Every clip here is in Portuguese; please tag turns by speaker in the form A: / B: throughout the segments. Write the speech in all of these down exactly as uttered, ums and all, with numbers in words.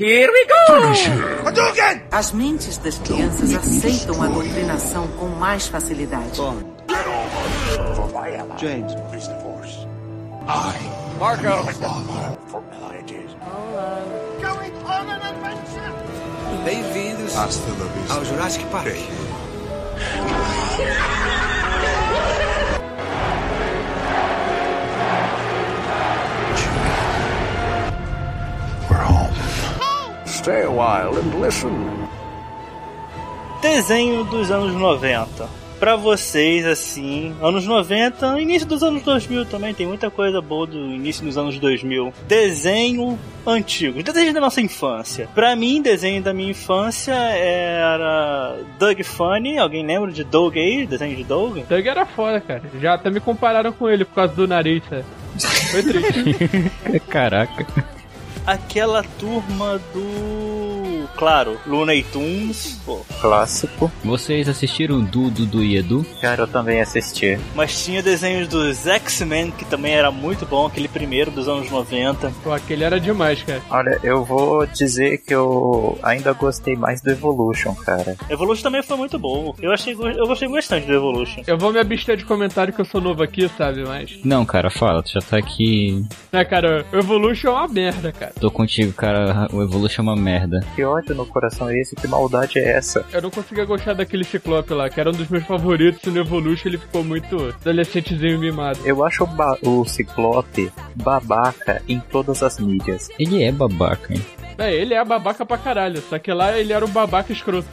A: Here we go!
B: Hadouken!
C: As mentes das crianças aceitam a doutrinação com mais facilidade.
B: Bond. James. Is the force.
A: I.
B: Marco.
A: Formalities.
B: Going on an adventure. Bem-vindos ao Jurassic Park.
A: We're home. Stay a while and listen.
D: Desenho dos anos noventa. Pra vocês, assim, anos noventa, início dos anos dois mil também, tem muita coisa boa do início dos anos dois mil. Desenho antigo, desenho da nossa infância. Pra mim, desenho da minha infância era Doug Funny. Alguém lembra de Doug aí? Desenho de Doug?
E: Doug era foda, cara. Já até me compararam com ele por causa do nariz, sabe? Foi triste.
F: Caraca.
D: Aquela turma do... Claro, Looney Tunes, pô.
F: Clássico. Vocês assistiram Dudu do e Edu?
G: Cara, eu também assisti.
D: Mas tinha desenhos dos X-Men, que também era muito bom, aquele primeiro dos anos noventa.
E: Pô, aquele era demais, cara.
G: Olha, eu vou dizer que eu ainda gostei mais do Evolution, cara.
D: Evolution também foi muito bom. Eu, achei, eu gostei bastante do Evolution.
E: Eu vou me abster de comentário que eu sou novo aqui, sabe, mas...
F: Não, cara, fala, tu já tá aqui...
E: É, cara, o Evolution é uma merda, cara.
F: Tô contigo, cara, o Evolution é uma merda.
G: Que ódio no coração é esse? Que maldade é essa?
E: Eu não conseguia gostar daquele Ciclope lá, que era um dos meus favoritos, e no Evolution ele ficou muito adolescentezinho mimado.
G: Eu acho o, ba- o Ciclope babaca em todas as mídias.
F: Ele é babaca, hein?
E: É, ele é babaca pra caralho, só que lá ele era um babaca escroto.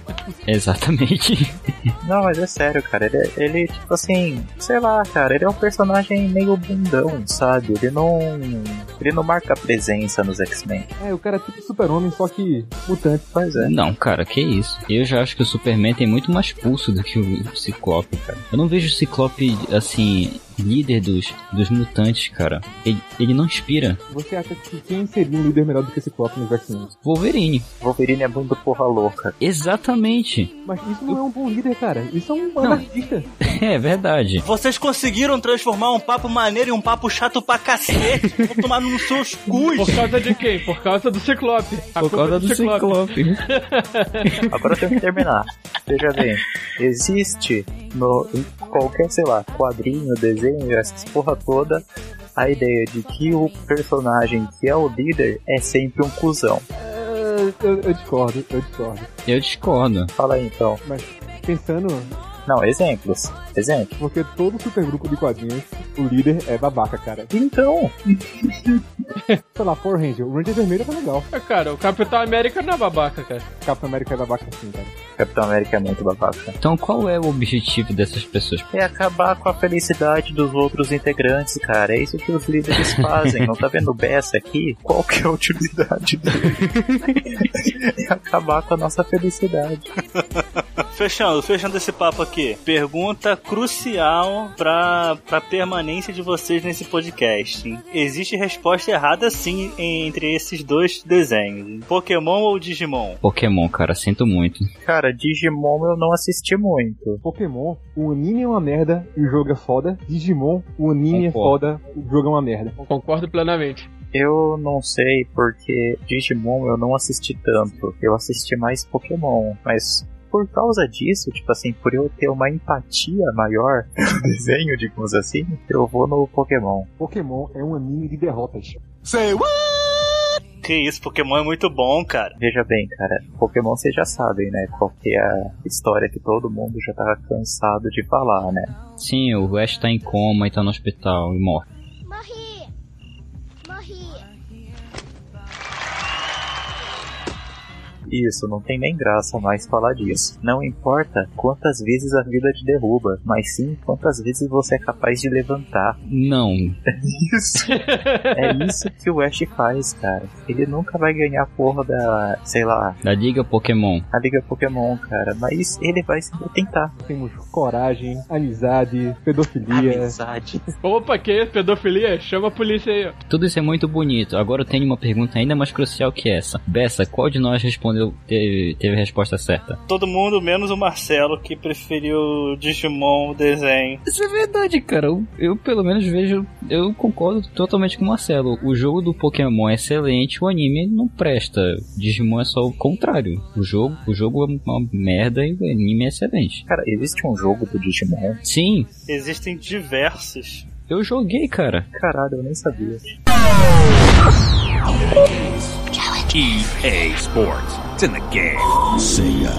F: Exatamente.
G: Não, mas é sério, cara, ele, ele, tipo assim, sei lá, cara, ele é um personagem meio bundão, sabe? Ele não... Ele não marca presença nos X-Men.
H: É, o cara é tipo Super-Homem, só que mutante.
G: Pois é.
F: Não, cara, que isso. Eu já acho que o Superman tem muito mais pulso do que o Ciclope, cara. Eu não vejo o Ciclope, assim... líder dos, dos mutantes, cara. Ele, ele não inspira.
H: Você acha que quem seria um líder melhor do que esse Ciclope no universo?
F: Wolverine.
G: Wolverine é muito porra louca.
F: Exatamente.
H: Mas isso não é um bom líder, cara. Isso é um anarquista.
F: É verdade.
D: Vocês conseguiram transformar um papo maneiro em um papo chato pra cacete. Vou tomar nos seus cus.
E: Por causa de quem? Por causa do Ciclope. A
F: Por causa do, do Ciclope. Ciclope.
G: Agora eu tenho que terminar. Veja bem. Existe no, em qualquer, sei lá, quadrinho, desenho, essa porra toda, a ideia de que o personagem que é o líder é sempre um cuzão.
H: É, eu, eu discordo, eu discordo.
F: Eu discordo.
G: Fala aí então.
H: Mas pensando...
G: Não, exemplos. Exemplos.
H: Porque todo supergrupo de quadrinhos, o líder é babaca, cara.
G: Então...
H: Sei lá, Power Ranger. O Ranger vermelho tá legal.
E: É, cara, o Capitão América não é babaca, cara.
H: O Capitão América é babaca sim, cara.
G: Capitão América é muito babaca.
F: Então qual é o objetivo dessas pessoas?
G: É acabar com a felicidade dos outros integrantes, cara. É isso que os líderes fazem. Não tá vendo o Bessa aqui? Qual que é a utilidade dele? É acabar com a nossa felicidade.
D: Fechando, fechando esse papo aqui. Pergunta crucial pra, pra permanência de vocês nesse podcast. Existe resposta errada sim entre esses dois desenhos. Pokémon ou Digimon?
F: Pokémon, cara, sinto muito.
G: Cara, Digimon eu não assisti muito.
H: Pokémon, o anime é uma merda e o jogo é foda. Digimon, o anime Concordo. é foda, o jogo é uma merda.
E: Concordo plenamente.
G: Eu não sei porque Digimon eu não assisti tanto. Eu assisti mais Pokémon, mas... Por causa disso, tipo assim, por eu ter uma empatia maior no desenho, digamos assim, eu vou no Pokémon.
H: Pokémon é um anime de derrotas.
D: Say what? Que isso, Pokémon é muito bom, cara.
G: Veja bem, cara, Pokémon vocês já sabem, né? Qual que é a história que todo mundo já tá cansado de falar, né?
F: Sim, o Ash tá em coma e tá no hospital e morre.
I: Morri! Morri!
G: Isso, não tem nem graça mais falar disso. Não importa quantas vezes a vida te derruba, mas sim quantas vezes você é capaz de levantar.
F: Não.
G: É isso. É isso que o Ash faz, cara. Ele nunca vai ganhar a porra da, sei lá...
F: Da Liga Pokémon.
G: A Liga Pokémon, cara. Mas ele vai sempre tentar.
H: Temos coragem, amizade, pedofilia...
G: Amizade.
E: Opa, que pedofilia? Chama a polícia aí, ó.
F: Tudo isso é muito bonito. Agora eu tenho uma pergunta ainda mais crucial que essa. Bessa, qual de nós respondeu respondeu, teve, teve a resposta certa.
D: Todo mundo, menos o Marcelo, que preferiu Digimon, o desenho.
F: Isso é verdade, cara. Eu, eu pelo menos vejo, eu concordo totalmente com o Marcelo. O jogo do Pokémon é excelente, o anime não presta. Digimon é só o contrário. O jogo, o jogo é uma merda e o anime é excelente.
G: Cara, existe um jogo do Digimon?
F: Sim.
D: Existem diversos.
F: Eu joguei, cara.
G: Caralho, eu nem sabia.
A: E A Sports. It's in the game. Sega.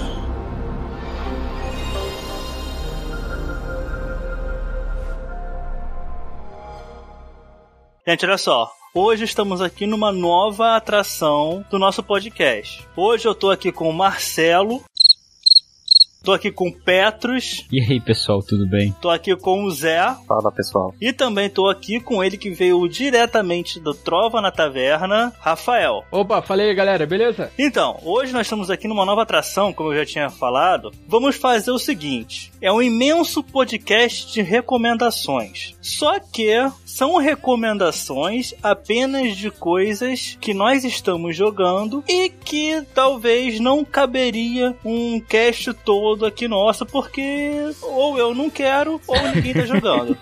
D: Gente, olha só. Hoje estamos aqui numa nova atração do nosso podcast. Hoje eu tô aqui com o Marcelo. Tô aqui com o Petros.
F: E aí, pessoal, tudo bem?
D: Tô aqui com o Zé.
G: Fala, pessoal.
D: E também tô aqui com ele que veio diretamente do Trova na Taverna, Rafael.
E: Opa, falei, galera, beleza?
D: Então, hoje nós estamos aqui numa nova atração, como eu já tinha falado. Vamos fazer o seguinte. É um imenso podcast de recomendações. Só que são recomendações apenas de coisas que nós estamos jogando e que talvez não caberia um cast todo aqui nosso, porque ou eu não quero ou ninguém tá jogando.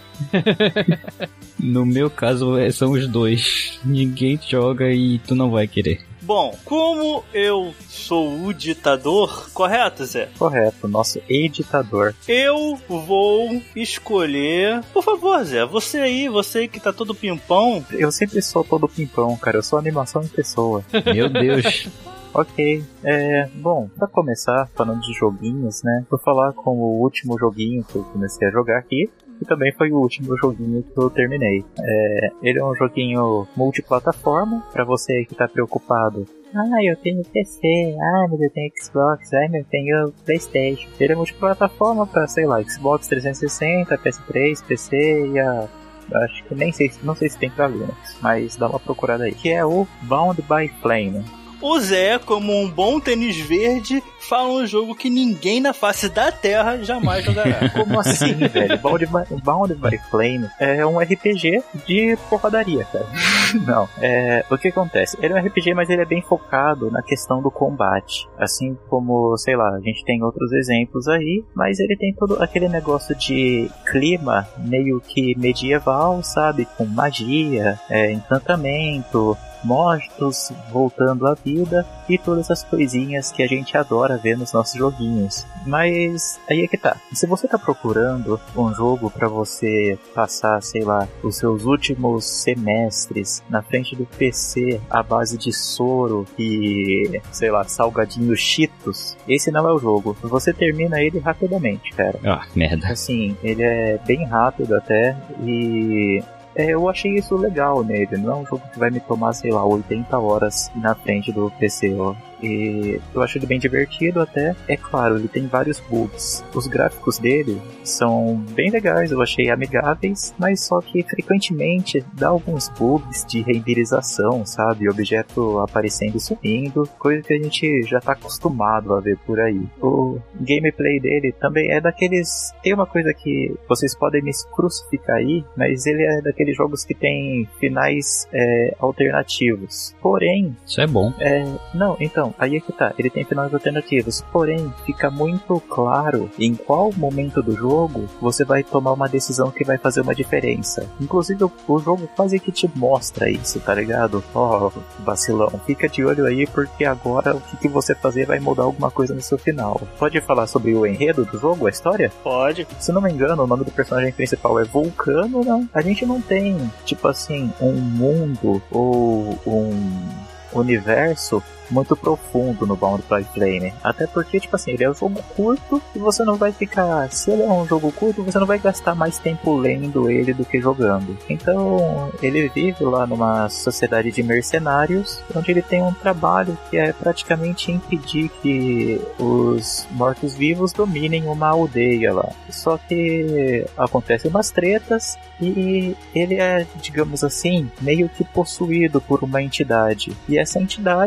F: No meu caso, são os dois. Ninguém joga e tu não vai querer.
D: Bom, como eu sou o ditador, correto, Zé?
G: Correto, nosso editador.
D: Eu vou escolher... Por favor, Zé, você aí, você que tá todo pimpão.
G: Eu sempre sou todo pimpão, cara. Eu sou animação em pessoa.
F: Meu Deus.
G: Ok, é, bom, pra começar falando de joguinhos, né, vou falar com o último joguinho que eu comecei a jogar aqui, e também foi o último joguinho que eu terminei. É, ele é um joguinho multiplataforma, pra você que tá preocupado. Ah, eu tenho P C, ah, mas eu tenho Xbox, ah, mas eu tenho Playstation. Ele é multiplataforma pra, sei lá, Xbox trezentos e sessenta, P S três, P C e a... acho que nem sei, não sei se tem pra Linux, mas dá uma procurada aí. Que é o Bound by Flame.
D: O Zé, como um bom tênis verde, fala um jogo que ninguém na face da Terra jamais jogará.
G: Como assim, velho? Bound by, Bound by Flame é um R P G de porradaria, cara. Não, é, o que acontece? Ele é um R P G, mas ele é bem focado na questão do combate. Assim como, sei lá, a gente tem outros exemplos aí, mas ele tem todo aquele negócio de clima meio que medieval, sabe? Com magia, é, encantamento, mortos voltando à vida e todas as coisinhas que a gente adora ver nos nossos joguinhos. Mas aí é que tá. Se você tá procurando um jogo pra você passar, sei lá, os seus últimos semestres na frente do P C à base de soro e, sei lá, salgadinhos Cheetos, esse não é o jogo. Você termina ele rapidamente, cara.
F: Ah, merda.
G: Assim, ele é bem rápido até e... É, eu achei isso legal nele, não é um jogo que vai me tomar, sei lá, oitenta horas na frente do P C, ó. E eu acho ele bem divertido até. É claro, ele tem vários bugs. Os gráficos dele são bem legais, eu achei amigáveis, mas só que frequentemente dá alguns bugs de renderização, sabe? Objeto aparecendo e sumindo, coisa que a gente já tá acostumado a ver por aí. O gameplay dele também é daqueles... Tem uma coisa que vocês podem me crucificar aí, mas ele é daqueles jogos que tem finais é, alternativos. Porém...
F: Isso é bom.
G: É, não, então... Aí é que tá, ele tem finais alternativos, porém fica muito claro em qual momento do jogo você vai tomar uma decisão que vai fazer uma diferença. Inclusive o, o jogo quase que te mostra isso, tá ligado? Ó, oh, vacilão, fica de olho aí porque agora o que, que você fazer vai mudar alguma coisa no seu final. Pode falar sobre o enredo do jogo, a história?
D: Pode.
G: Se não me engano, o nome do personagem principal é Vulcano, não? A gente não tem, tipo assim, um mundo ou um universo muito profundo no Bound by Flame. Até porque, tipo assim, ele é um jogo curto e você não vai ficar... Se ele é um jogo curto, você não vai gastar mais tempo lendo ele do que jogando. Então, ele vive lá numa sociedade de mercenários, onde ele tem um trabalho que é praticamente impedir que os mortos-vivos dominem uma aldeia lá. Só que acontecem umas tretas e ele é, digamos assim, meio que possuído por uma entidade. E essa entidade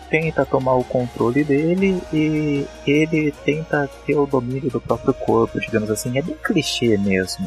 G: tenta tomar o controle dele e ele tenta ter o domínio do próprio corpo, digamos assim. É bem clichê mesmo,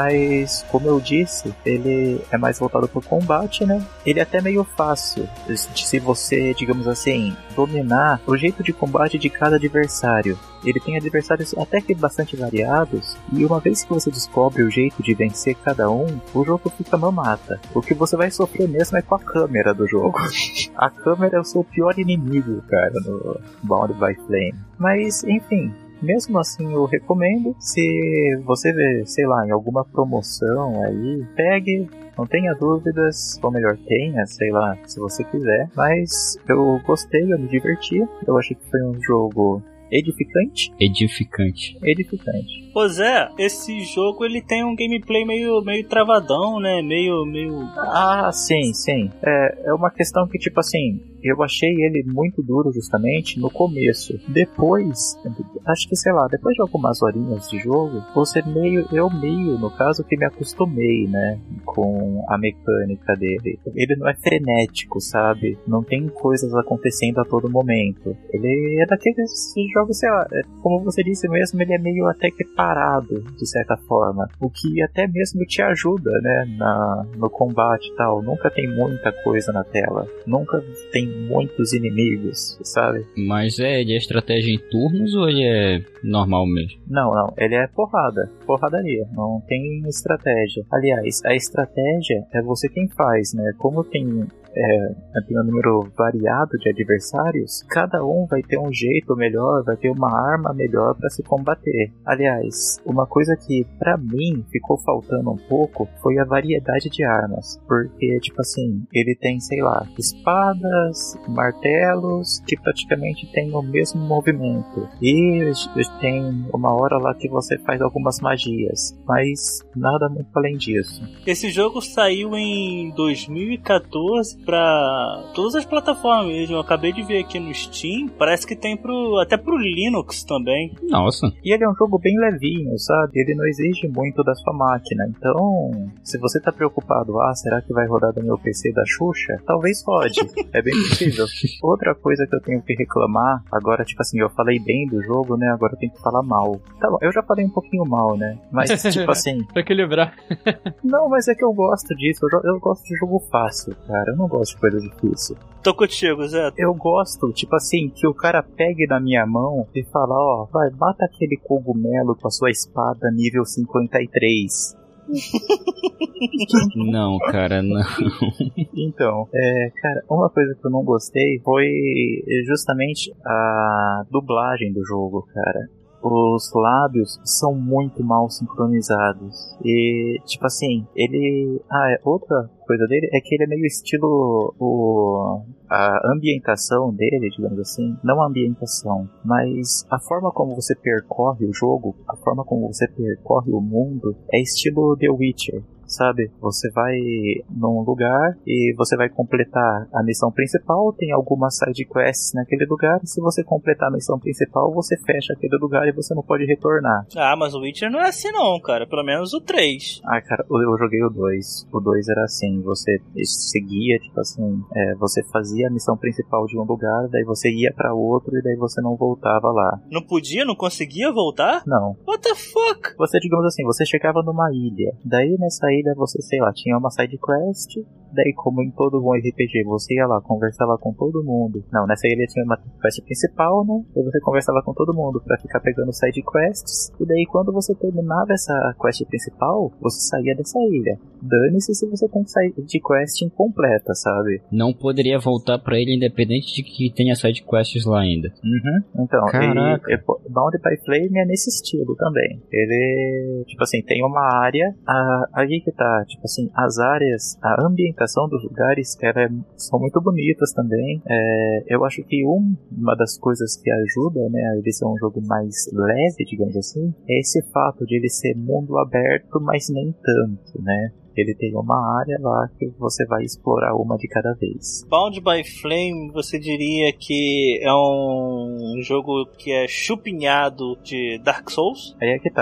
G: mas como eu disse, ele é mais voltado pro combate, né? Ele é até meio fácil se você, digamos assim, dominar o jeito de combate de cada adversário. Ele tem adversários até que bastante variados, e uma vez que você descobre o jeito de vencer cada um, o jogo fica mamata. O que você vai sofrer mesmo é com a câmera do jogo. A câmera é o seu pior inimigo, cara, no Bound by Flame. Mas, enfim, mesmo assim eu recomendo. Se você vê, sei lá, em alguma promoção aí, pegue, não tenha dúvidas, ou melhor, tenha, sei lá, se você quiser. Mas eu gostei, eu me diverti, eu achei que foi um jogo edificante.
F: Edificante.
G: Edificante.
D: Pô, Zé, esse jogo ele tem um gameplay meio, meio travadão, né? Meio, meio...
G: Ah, sim, sim. É, é uma questão que, tipo assim, eu achei ele muito duro justamente no começo. Depois, acho que, sei lá, depois de algumas horinhas de jogo, você meio, eu meio, no caso, que me acostumei, né, com a mecânica dele. Ele não é frenético, sabe? Não tem coisas acontecendo a todo momento. Ele é daqueles jogos, sei lá, como você disse mesmo, ele é meio até que parado, de certa forma. O que até mesmo te ajuda, né, na, no combate e tal. Nunca tem muita coisa na tela. Nunca tem muitos inimigos, sabe?
F: Mas é, ele é estratégia em turnos ou ele é normal mesmo?
G: Não, não. Ele é porrada. Porradaria. Não tem estratégia. Aliás, a estratégia é você quem faz, né? Como tem... É, tem um número variado de adversários, cada um vai ter um jeito melhor, vai ter uma arma melhor para se combater. Aliás, uma coisa que pra mim ficou faltando um pouco foi a variedade de armas, porque tipo assim, ele tem, sei lá, espadas, martelos que praticamente tem o mesmo movimento, e tem uma hora lá que você faz algumas magias, mas nada muito além disso.
D: Esse jogo saiu em dois mil e catorze pra todas as plataformas mesmo. Eu acabei de ver aqui no Steam, parece que tem pro, até pro Linux também.
F: Nossa.
G: E ele é um jogo bem levinho, sabe? Ele não exige muito da sua máquina. Então, se você tá preocupado, ah, será que vai rodar do meu P C da Xuxa? Talvez rode. É bem possível. Outra coisa que eu tenho que reclamar, agora, tipo assim, eu falei bem do jogo, né? Agora eu tenho que falar mal. Tá bom, eu já falei um pouquinho mal, né? Mas, tipo assim...
E: Pra equilibrar.
G: Não, mas é que eu gosto disso. Eu, eu gosto de jogo fácil, cara. Eu não gosto de coisa difícil.
D: Tô contigo, Zé.
G: Eu gosto, tipo assim, que o cara pegue na minha mão e fala, ó, vai, mata aquele cogumelo com a sua espada nível cinquenta e três.
F: Não, cara, não.
G: Então, é, cara, uma coisa que eu não gostei foi justamente a dublagem do jogo, cara. Os lábios são muito mal sincronizados. E, tipo assim, ele... Ah, é, outra coisa dele é que ele é meio estilo... O... A ambientação dele, digamos assim, não a ambientação, mas a forma como você percorre o jogo, a forma como você percorre o mundo, é estilo The Witcher. Sabe, você vai num lugar e você vai completar a missão principal, tem algumas side quests naquele lugar, e se você completar a missão principal, você fecha aquele lugar e você não pode retornar.
D: Ah, mas o Witcher não é assim não, cara, pelo menos o três.
G: Ah, cara, eu joguei o dois, o dois era assim, você seguia, tipo assim, é, você fazia a missão principal de um lugar, daí você ia pra outro e daí você não voltava lá.
D: Não podia, não conseguia voltar?
G: Não.
D: What the fuck?
G: Você, digamos assim, você chegava numa ilha, daí nessa ilha você, sei lá, tinha uma side quest, daí como em todo bom R P G, você ia lá, conversava com todo mundo. Não, nessa ilha tinha uma quest principal, né? E você conversava com todo mundo pra ficar pegando side quests, e daí quando você terminava essa quest principal, você saía dessa ilha. Dane-se se você tem side quest incompleta, sabe?
F: Não poderia voltar pra ilha independente de que tenha side quests lá ainda.
G: Uhum, então,
F: caraca.
G: E, e, Bound by Flame é nesse estilo também. Ele, tipo assim, tem uma área, a, aí que tá, tipo assim, as áreas, a ambientação dos lugares, ela é, são muito bonitas também. É, eu acho que um, uma das coisas que ajuda, né, a ele ser um jogo mais leve, digamos assim, é esse fato de ele ser mundo aberto, mas nem tanto, né? Ele tem uma área lá que você vai explorar uma de cada vez.
D: Bound by Flame, você diria que é um jogo que é chupinhado de Dark Souls?
G: Aí é que tá.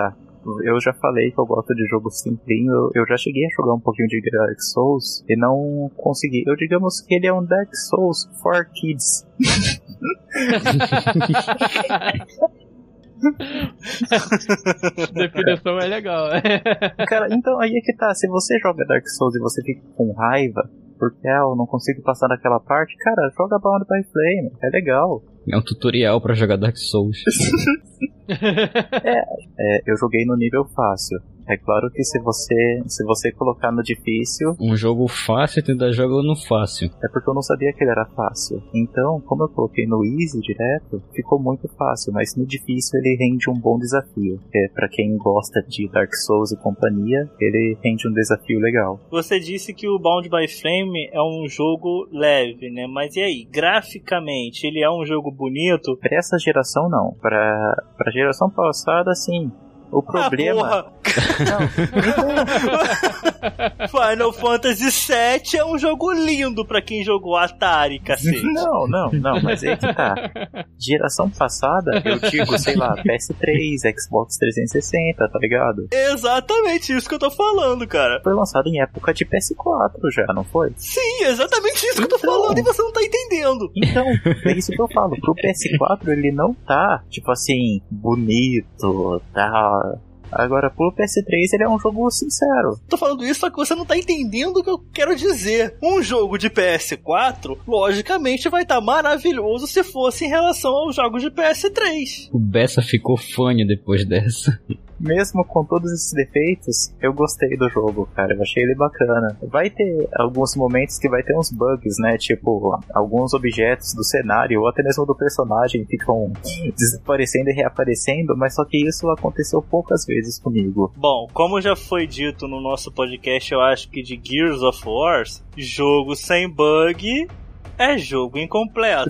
G: eu já falei que eu gosto de jogo simplinho, eu, eu já cheguei a jogar um pouquinho de Dark Souls e não consegui. Eu digamos que ele é um Dark Souls for kids.
E: Definição é legal.
G: Cara, então aí é que tá, se você joga Dark Souls e você fica com raiva porque ah, eu não consigo passar daquela parte, cara, joga Bound by Flame, é legal.
F: É um tutorial pra jogar Dark Souls.
G: é, é, eu joguei no nível fácil. É claro que se você se você colocar no difícil...
F: Um jogo fácil, tentar jogar no fácil.
G: É porque eu não sabia que ele era fácil. Então, como eu coloquei no easy direto, ficou muito fácil. Mas no difícil ele rende um bom desafio. É, pra quem gosta de Dark Souls e companhia, ele rende um desafio legal.
D: Você disse que o Bound by Flame é um jogo leve, né? Mas e aí? Graficamente, ele é um jogo bonito?
G: Pra essa geração, não. Pra, pra geração passada, sim. O problema...
D: Ah, não. Final Fantasy sete é um jogo lindo pra quem jogou Atari, cacete.
G: Não, não, não, mas aí que tá. Geração passada, eu digo, sei lá, P S três, Xbox trezentos e sessenta, tá ligado?
D: Exatamente isso que eu tô falando, cara.
G: Foi lançado em época de P S quatro já, não foi?
D: Sim, exatamente isso então... que eu tô falando e você não tá entendendo.
G: Então, é isso que eu falo. Pro P S quatro ele não tá, tipo assim, bonito, tá... Agora, pro P S três ele é um jogo sincero.
D: Tô falando isso, só que você não tá entendendo o que eu quero dizer. Um jogo de P S quatro, logicamente, vai estar tá maravilhoso se fosse em relação aos jogos de P S três.
F: O Bessa ficou fã depois dessa.
G: Mesmo com todos esses defeitos, eu gostei do jogo, cara. Eu achei ele bacana. Vai ter alguns momentos que vai ter uns bugs, né? Tipo, alguns objetos do cenário ou até mesmo do personagem ficam desaparecendo e reaparecendo, mas só que isso aconteceu poucas vezes comigo.
D: Bom, como já foi dito no nosso podcast, eu acho que de Gears of War, jogo sem bug é jogo incompleto.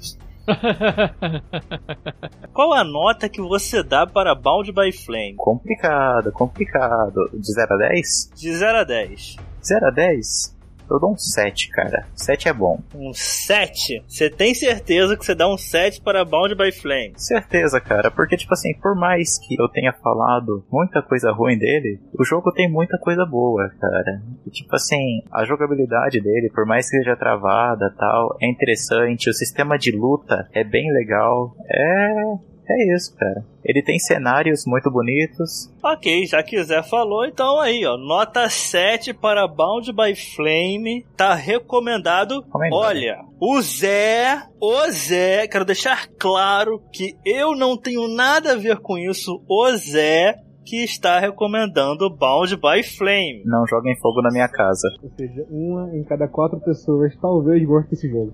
D: Qual a nota que você dá para Bound by Flame?
G: Complicado, complicado. De zero a dez?
D: De zero a dez.
G: zero a dez? Eu dou um sete, cara. sete é bom.
D: Um sete? Você tem certeza que você dá um sete para Bound by Flame?
G: Certeza, cara. Porque, tipo assim, por mais que eu tenha falado muita coisa ruim dele, o jogo tem muita coisa boa, cara. E, tipo assim, a jogabilidade dele, por mais que seja travada e tal, é interessante. O sistema de luta é bem legal. É... É isso, cara. Ele tem cenários muito bonitos.
D: Ok, já que o Zé falou, então aí, ó. Nota sete para Bound by Flame. Tá recomendado.
G: Recomendado.
D: Olha, o Zé, o Zé, quero deixar claro que eu não tenho nada a ver com isso. O Zé que está recomendando Bound by Flame.
G: Não joguem fogo na minha casa.
H: Ou seja, uma em cada quatro pessoas talvez goste desse jogo.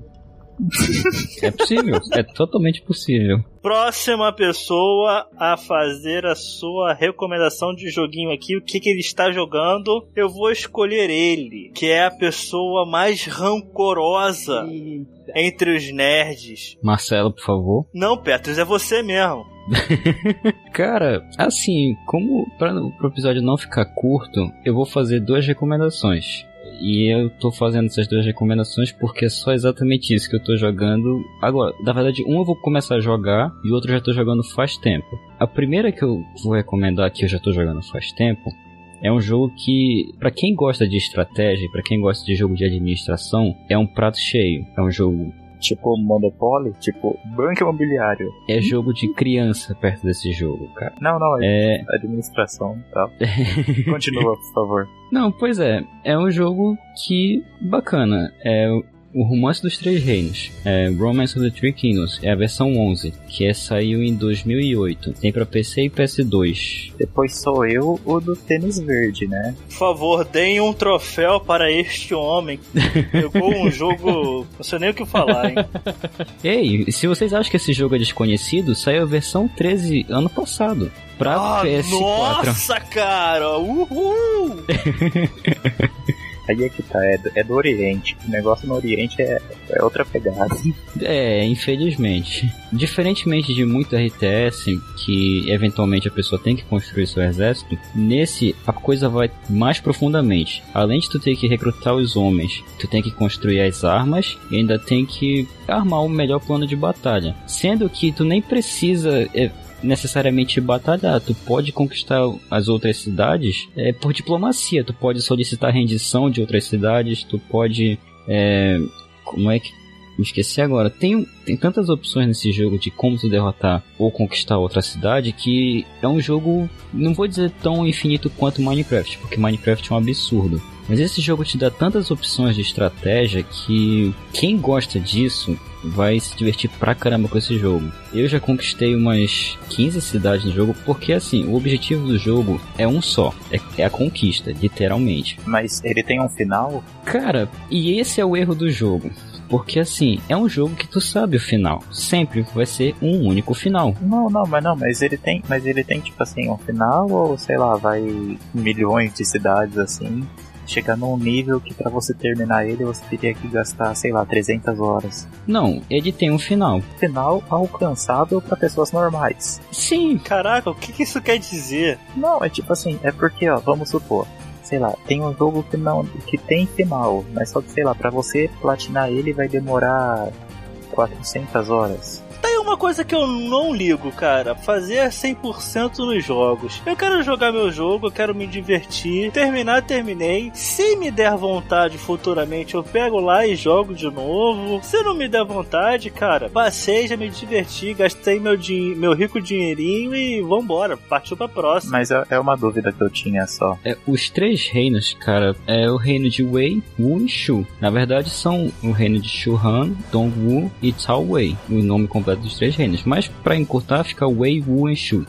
F: É possível, é totalmente possível.
D: Próxima pessoa a fazer a sua recomendação de joguinho aqui, o que, que ele está jogando, eu vou escolher ele, que é a pessoa mais rancorosa Eita. entre os nerds.
F: Marcelo, por favor.
D: Não, Petros, é você mesmo.
F: Cara, assim, como para o episódio não ficar curto, eu vou fazer duas recomendações. E eu tô fazendo essas duas recomendações porque é só exatamente isso que eu tô jogando agora. Na verdade, um eu vou começar a jogar e o outro eu já tô jogando faz tempo. A primeira que eu vou recomendar, que eu já tô jogando faz tempo, é um jogo que, pra quem gosta de estratégia, pra quem gosta de jogo de administração, é um prato cheio. É um jogo...
G: Tipo Monopoly? Tipo Banco Imobiliário?
F: É jogo de criança perto desse jogo, cara.
G: Não, não, é,
F: é...
G: administração e tal. Continua, por favor.
F: Não, pois é. É um jogo que... bacana. É... O Romance dos Três Reinos, é Romance of the Three Kingdoms, é a versão onze, que é, saiu em dois mil e oito. Tem pra P C e P S dois.
G: Depois sou eu, o do tênis verde, né?
D: Por favor, deem um troféu para este homem. Pegou um jogo... Não sei nem o que falar, hein?
F: Ei, se vocês acham que esse jogo é desconhecido, saiu a versão treze ano passado. Pra
D: ah,
F: P S quatro.
D: Nossa, cara! Uhul!
G: Aí é que tá, é do, é do Oriente. O negócio no Oriente é, é outra pegada.
F: É, infelizmente. Diferentemente de muito R T S, que eventualmente a pessoa tem que construir seu exército, nesse a coisa vai mais profundamente. Além de tu ter que recrutar os homens, tu tem que construir as armas e ainda tem que armar o melhor plano de batalha. Sendo que tu nem precisa... É, necessariamente batalhar. Tu pode conquistar as outras cidades é, por diplomacia. Tu pode solicitar rendição de outras cidades. Tu pode... É, como é que... Me esqueci agora. Tem, tem tantas opções nesse jogo de como tu derrotar ou conquistar outra cidade que é um jogo, não vou dizer tão infinito quanto Minecraft, porque Minecraft é um absurdo. Mas esse jogo te dá tantas opções de estratégia que quem gosta disso vai se divertir pra caramba com esse jogo. Eu já conquistei umas quinze cidades no jogo, porque assim, o objetivo do jogo é um só, é, é a conquista, literalmente.
G: Mas ele tem um final?
F: Cara, e esse é o erro do jogo. Porque assim, é um jogo que tu sabe o final. Sempre vai ser um único final.
G: Não, não, mas não, mas ele tem, mas ele tem tipo assim, um final ou sei lá, vai milhões de cidades assim, chegar num nível que pra você terminar ele você teria que gastar, sei lá, trezentas horas.
F: Não, ele tem um final.
G: Final alcançável pra pessoas normais.
F: Sim.
D: Caraca, o que, que isso quer dizer?
G: Não, é tipo assim, é porque, ó, vamos supor, sei lá, tem um jogo que não, que tem final, mas só que, sei lá, pra você platinar ele vai demorar quatrocentas horas.
D: Tem uma coisa que eu não ligo, cara, fazer cem por cento nos jogos. Eu quero jogar meu jogo, eu quero me divertir, terminar, terminei. Se me der vontade futuramente, eu pego lá e jogo de novo. Se não me der vontade, cara, passei, já me diverti, gastei meu, din- meu rico dinheirinho e vambora, partiu pra próxima.
G: Mas é, é uma dúvida que eu tinha só.
F: É, os três reinos, cara, é o reino de Wei, Wu e Shu. Na verdade, são o reino de Shu Han, Dongwu e Cao Wei, o nome completo dos três reinos, mas pra encurtar fica Wei, Wu e Shu.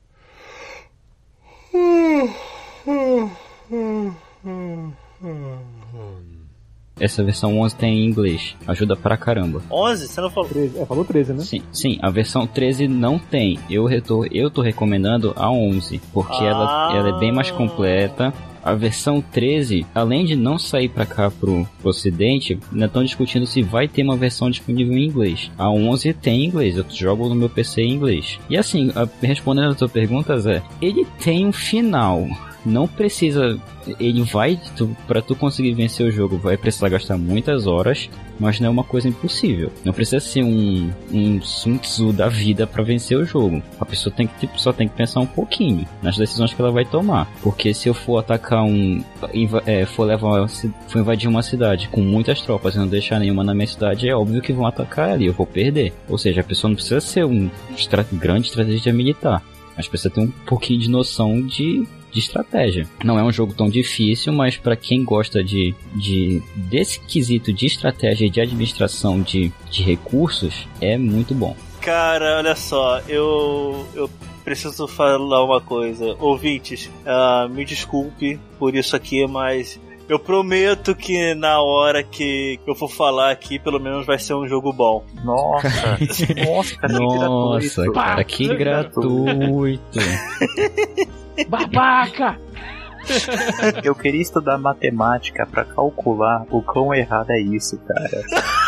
F: Essa versão onze tem em inglês, ajuda pra caramba.
D: onze? Você não falou?
H: treze. É, falou treze, né?
F: Sim, sim, a versão treze não tem. Eu, tô, eu tô recomendando a onze, porque ah. ela, ela é bem mais completa. A versão treze, além de não sair pra cá pro, pro ocidente, ainda estão discutindo se vai ter uma versão disponível em inglês. A onze tem em inglês, eu jogo no meu P C em inglês. E assim, a, respondendo a tua pergunta, Zé, ele tem um final. Não precisa... Ele vai... Tu, pra tu conseguir vencer o jogo, vai precisar gastar muitas horas, mas não é uma coisa impossível. Não precisa ser um, um Sun Tzu da vida pra vencer o jogo. A pessoa tem que, tipo, só tem que pensar um pouquinho nas decisões que ela vai tomar. Porque se eu for atacar um... É, for levar... For invadir uma cidade com muitas tropas e não deixar nenhuma na minha cidade, é óbvio que vão atacar ali, eu vou perder. Ou seja, a pessoa não precisa ser um estra- grande estrategista militar, mas precisa ter um pouquinho de noção de... de estratégia. Não é um jogo tão difícil, mas para quem gosta de, de desse quesito de estratégia e de administração de, de recursos, é muito bom.
D: Cara, olha só, eu, eu preciso falar uma coisa. Ouvintes, uh, me desculpe por isso aqui, mas eu prometo que na hora que eu for falar aqui, pelo menos vai ser um jogo bom.
G: Nossa, nossa, cara,
F: Nossa,
G: que
F: cara, que gratuito.
E: Babaca!
G: Eu queria estudar matemática pra calcular o quão errado é isso, cara.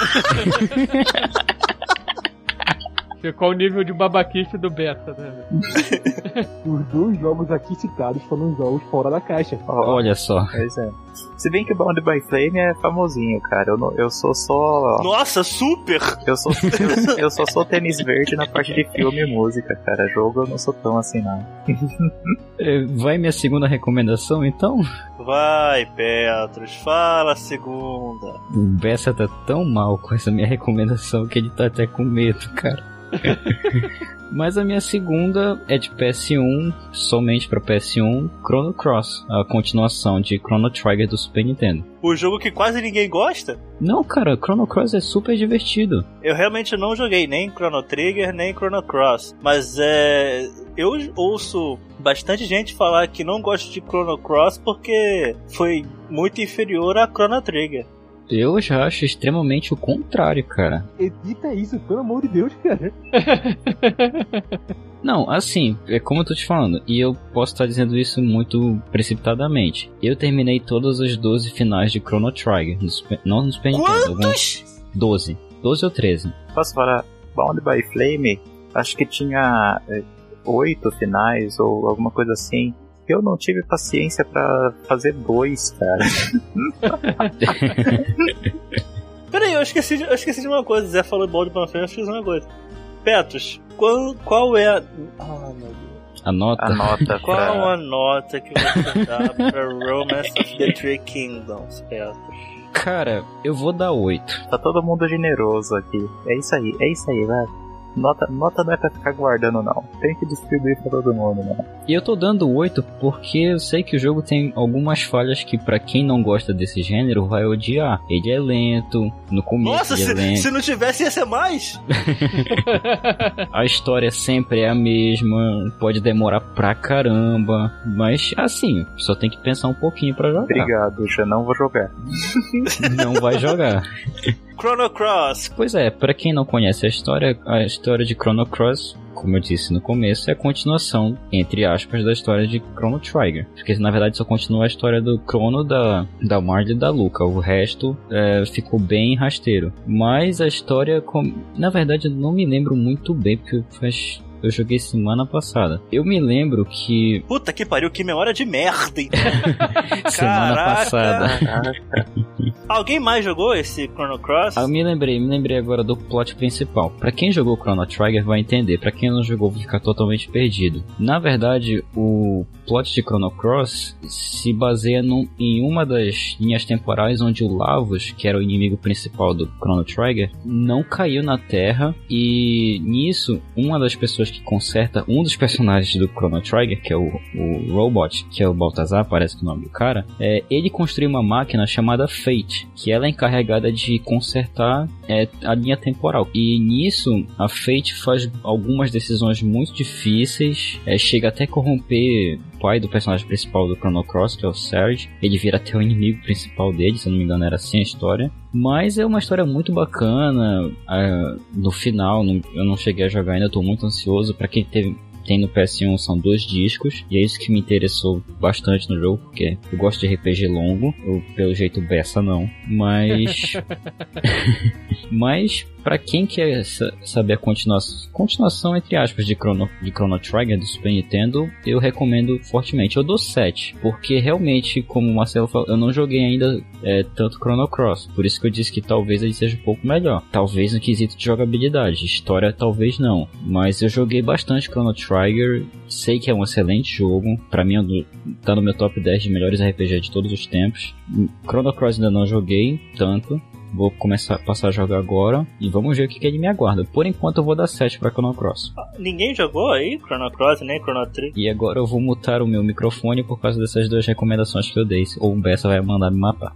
E: Qual o nível de babaquice do beta, né?
H: Os dois jogos aqui citados foram jogos fora da caixa.
F: Olha só.
G: Pois é. Se bem que o Bound by Flame é famosinho, cara. Eu, não, eu sou só...
D: Nossa, super!
G: Eu sou, eu, eu só sou tênis verde na parte de filme e música, cara. Jogo eu não sou tão assim, não.
F: Vai minha segunda recomendação, então?
D: Vai, Petros, fala a segunda.
F: O Bessa tá tão mal com essa minha recomendação que ele tá até com medo, cara. Mas a minha segunda é de P S um, somente pra P S um, Chrono Cross, a continuação de Chrono Trigger do Super Nintendo.
D: O jogo que quase ninguém gosta?
F: Não, cara, Chrono Cross é super divertido.
D: Eu realmente não joguei nem Chrono Trigger, nem Chrono Cross, mas é... eu ouço bastante gente falar que não gosta de Chrono Cross porque foi muito inferior a Chrono Trigger.
F: Eu já acho extremamente o contrário, cara.
H: Edita isso, pelo amor de Deus, cara.
F: Não, assim, é como eu tô te falando, e eu posso estar dizendo isso muito precipitadamente. Eu terminei todos os doze finais de Chrono Trigger, no Super, não no Super Nintendo.
D: Quantos?
F: doze. doze ou treze.
G: Posso falar? Bound by Flame, acho que tinha oito é, finais ou alguma coisa assim. Eu não tive paciência pra fazer dois, cara.
D: Peraí, eu esqueci, de, eu esqueci de uma coisa. O Zé falou Bound by Flame, eu esqueci de uma coisa. Petros, qual, qual é a... Ah, meu Deus.
F: A nota?
G: A nota
D: Qual
G: pra...
D: a nota que você dá pra Romance of the Three Kingdoms, Petros?
F: Cara, eu vou dar oito.
G: Tá todo mundo generoso aqui. É isso aí, é isso aí, vai. Nota, nota não é pra ficar guardando, não. Tem que distribuir pra todo mundo, né?
F: E eu tô dando oito porque eu sei que o jogo tem algumas falhas que pra quem não gosta desse gênero vai odiar. Ele é lento, no começo
D: Nossa,
F: ele é
D: se,
F: lento.
D: se não tivesse ia ser mais?
F: A história sempre é a mesma, pode demorar pra caramba, mas assim, só tem que pensar um pouquinho pra jogar.
G: Obrigado, já não vou jogar.
F: Não vai jogar.
D: Chrono Cross.
F: Pois é, pra quem não conhece a história, a história de Chrono Cross, como eu disse no começo, é a continuação, entre aspas, da história de Chrono Trigger. Porque na verdade só continua a história do Chrono, da, da Marle e da Luca. O resto é, ficou bem rasteiro. Mas a história, com... na verdade eu não me lembro muito bem, porque faz... eu joguei semana passada. Eu me lembro que...
D: Puta que pariu, que memória de merda, hein?
F: Semana
D: Caraca.
F: passada.
D: Alguém mais jogou esse Chrono Cross?
F: Ah, eu me lembrei, me lembrei agora do plot principal. Pra quem jogou Chrono Trigger vai entender, pra quem não jogou vai ficar totalmente perdido. Na verdade, o plot de Chrono Cross se baseia num, em uma das linhas temporais onde o Lavos, que era o inimigo principal do Chrono Trigger, não caiu na Terra, e nisso, uma das pessoas que conserta um dos personagens do Chrono Trigger, que é o, o Robot, que é o Baltazar, parece que é o nome do cara, é, ele construiu uma máquina chamada Fate, que ela é encarregada de consertar é, a linha temporal. E nisso, a Fate faz algumas decisões muito difíceis, é, chega até a corromper o pai do personagem principal do Chrono Cross, que é o Serge. Ele vira até o inimigo principal dele, se eu não me engano era assim a história. Mas é uma história muito bacana. Uh, no final, não, eu não cheguei a jogar ainda, estou muito ansioso. Para quem teve, tem no P S um, são dois discos, e é isso que me interessou bastante no jogo, porque eu gosto de R P G longo. Eu, pelo jeito, Bessa não. Mas... mas... Pra quem quer saber a continuação, continuação entre aspas de Chrono, de Chrono Trigger do Super Nintendo, eu recomendo fortemente. Eu dou sete, porque realmente, como o Marcelo falou, eu não joguei ainda é, tanto Chrono Cross, por isso que eu disse que talvez ele seja um pouco melhor. Talvez no quesito de jogabilidade, história talvez não, mas eu joguei bastante Chrono Trigger, sei que é um excelente jogo, pra mim tá no meu top dez de melhores R P G de todos os tempos. Chrono Cross ainda não joguei tanto, vou começar a passar a jogar agora e vamos ver o que, que ele me aguarda. Por enquanto eu vou dar sete pra Chrono Cross.
D: Ninguém jogou aí Chrono Cross, nem Chrono Trigger?
F: E agora eu vou mutar o meu microfone por causa dessas duas recomendações que eu dei. Ou o Bessa vai mandar me matar.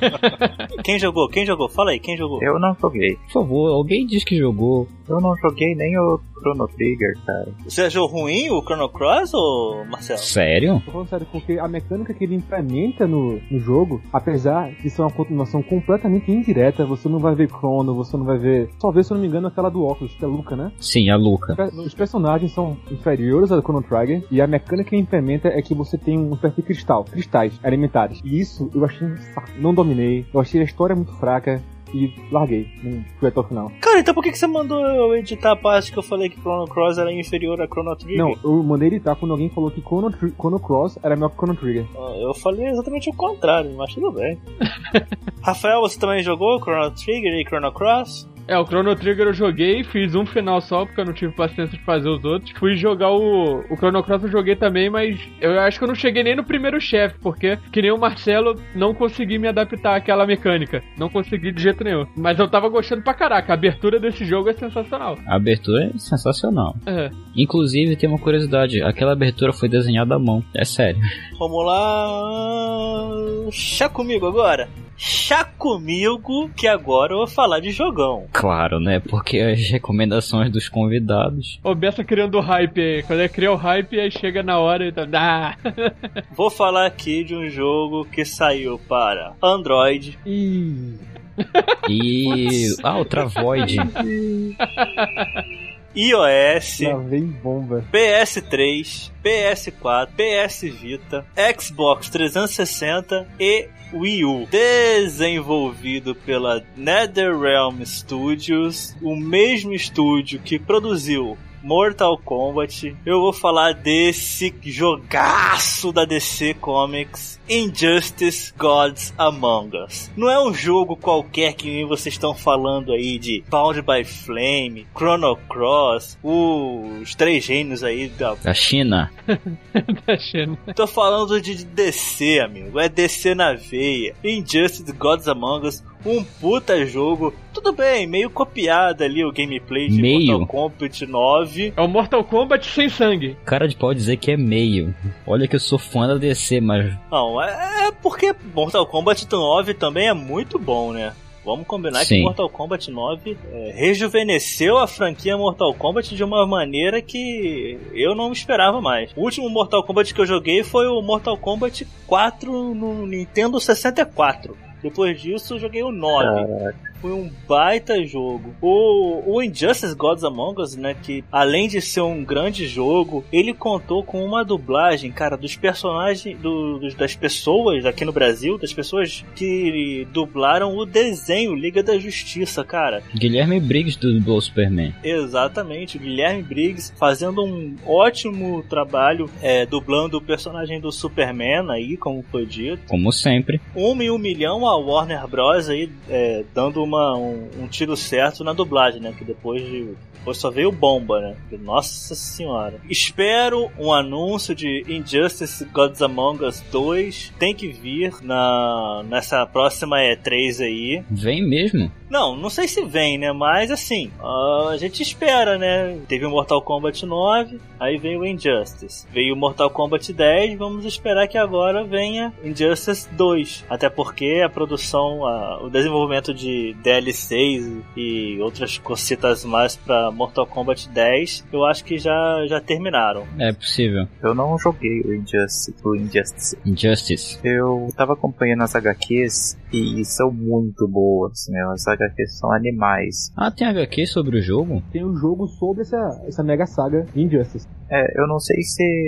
D: Quem jogou? Quem jogou? Fala aí, quem jogou?
G: Eu não joguei.
F: Por favor, alguém diz que jogou.
G: Eu não joguei nem o Chrono Trigger, cara.
D: Você achou ruim o Chrono Cross, ou Marcelo?
F: Sério?
H: Tô falando sério, porque a mecânica que ele implementa no, no jogo, apesar de ser uma continuação completamente indireta, você não vai ver Chrono, você não vai ver... Só ver, se eu não me engano, aquela do óculos, que é a Luca, né?
F: Sim, a Luca.
H: Os personagens são inferiores ao Chrono Trigger, e a mecânica que implementa é que você tem um perfil cristal, cristais elementares. E isso eu achei um saco. Não dominei, eu achei a história muito fraca. E larguei, não fui até o final.
D: Cara, então por que, que você mandou eu editar a parte que eu falei que Chrono Cross era inferior a Chrono Trigger?
H: Não, eu mandei editar quando alguém falou que Chrono, Tri- Chrono Cross era melhor que Chrono Trigger.
D: Eu falei exatamente o contrário, mas tudo bem. Rafael, você também jogou Chrono Trigger e Chrono Cross?
E: É, o Chrono Trigger eu joguei, fiz um final só, porque eu não tive paciência de fazer os outros. Fui jogar o... O Chrono Cross eu joguei também, mas eu acho que eu não cheguei nem no primeiro chefe, porque, que nem o Marcelo, não consegui me adaptar àquela mecânica. Não consegui de jeito nenhum. Mas eu tava gostando pra caraca, a abertura desse jogo é sensacional.
F: A abertura é sensacional.
E: É.
F: Inclusive, tem uma curiosidade, aquela abertura foi desenhada à mão, é sério.
D: Vamos lá... Chá comigo agora. Chá comigo, que agora eu vou falar de jogão.
F: Claro, né? Porque as recomendações dos convidados...
E: O Bessa criando o hype aí. Quando ele cria o hype, aí chega na hora e tá... Ah!
D: Vou falar aqui de um jogo que saiu para Android.
H: E...
F: E... Ah, o Travoid.
D: iOS,
H: Lá vem bomba.
D: P S três, P S quatro, P S Vita, Xbox trezentos e sessenta e Wii U. Desenvolvido pela NetherRealm Studios, o mesmo estúdio que produziu Mortal Kombat. Eu vou falar desse jogaço da D C Comics, Injustice Gods Among Us. Não é um jogo qualquer que nem vocês estão falando aí de Bound by Flame, Chrono Cross, os três reinos aí da,
F: da China.
E: Da China.
D: Tô falando de D C, amigo. É D C na veia. Injustice Gods Among Us, um puta jogo. Tudo bem, meio copiado ali o gameplay de
F: meio.
D: Mortal Kombat nove.
E: É o Mortal Kombat sem sangue.
F: Cara, pode dizer que é meio. Olha que eu sou fã da D C, mas...
D: Não, é porque Mortal Kombat nove também é muito bom, né? Vamos combinar Sim. que Mortal Kombat nove é, rejuvenesceu a franquia Mortal Kombat de uma maneira que eu não esperava mais. O último Mortal Kombat que eu joguei foi o Mortal Kombat quatro no Nintendo sessenta e quatro. Depois disso eu joguei o nove. Caraca. Foi um baita jogo. O, o Injustice Gods Among Us, né, que além de ser um grande jogo, ele contou com uma dublagem, cara, dos personagens, do, dos, das pessoas aqui no Brasil, das pessoas que dublaram o desenho Liga da Justiça, cara.
F: Guilherme Briggs dublou o Superman.
D: Exatamente, o Guilherme Briggs fazendo um ótimo trabalho é, dublando o personagem do Superman aí, como foi dito.
F: Como sempre.
D: Um em um milhão a Warner Bros. Aí é, dando uma, um, um tiro certo na dublagem, né? Que depois de... Depois só veio bomba, né? Nossa senhora. Espero um anúncio de Injustice Gods Among Us dois. Tem que vir na, nessa próxima E três aí.
F: Vem mesmo?
D: Não, não sei se vem, né? Mas assim, uh, a gente espera, né? Teve o Mortal Kombat nove, aí veio o Injustice. Veio o Mortal Kombat dez, vamos esperar que agora venha Injustice dois. Até porque a produção, uh, o desenvolvimento de D L Cs e outras cositas mais pra Mortal Kombat dez, eu acho que já, já terminaram.
F: É possível.
G: Eu não joguei o Injustice. O Injustice.
F: Injustice.
G: Eu tava acompanhando as H Qs e são muito boas, né? As H Qs são animais.
F: Ah, tem H Q sobre o jogo?
H: Tem um jogo sobre essa, essa mega saga Injustice.
G: É, eu não sei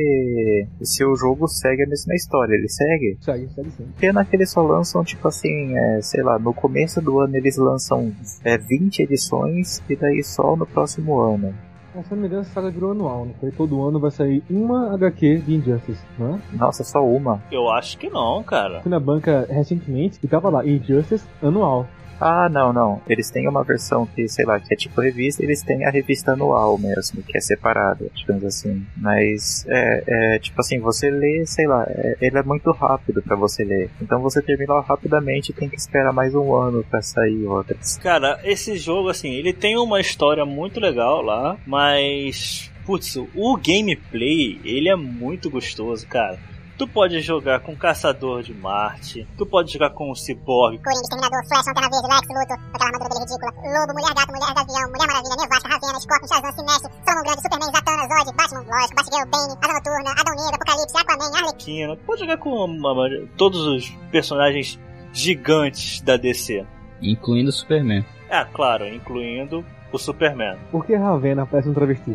G: se se o jogo segue a mesma história. Ele segue?
H: Segue, segue sim.
G: Pena que eles só lançam, tipo assim, é, sei lá, no começo do ano eles lançam é, vinte edições e daí só no próximo ano.
H: Se não me engano, essa saga virou anual, não foi? Todo ano vai sair uma H Q de Injustice, não é?
G: Nossa, só uma?
D: Eu acho que não, cara.
H: Fui na banca recentemente e tava lá, Injustice anual.
G: Ah, não, não. Eles têm uma versão que, sei lá, que é tipo revista, eles têm a revista anual mesmo, que é separada, digamos assim. Mas, é, é tipo assim, você lê, sei lá, é, ele é muito rápido pra você ler. Então você termina rapidamente e tem que esperar mais um ano pra sair outras.
D: Cara, esse jogo, assim, ele tem uma história muito legal lá, mas, putz, o gameplay, ele é muito gostoso, cara. Tu pode jogar com Caçador de Marte, tu pode jogar com o Cyborg,
I: Coringa, Exterminador, Flash, Lanterna Verde, Lex, Luthor, aquela armadura dele ridícula, Lobo, Mulher Gato, Mulher Gavião, Mulher Maravilha, Nevasca, Ravena, Scorpion, Shazam, Sinestro, Solomon Grande, Superman, Zatanna, Zod, Batman, lógico, Batgirl, Bane, Asa Noturna, Adão Negro, Apocalipse, Aquaman, Arlequina.
D: Tu pode jogar com uma, todos os personagens gigantes da D C.
F: Incluindo o Superman.
D: É, claro, incluindo o Superman.
H: Por que Ravena parece um travesti?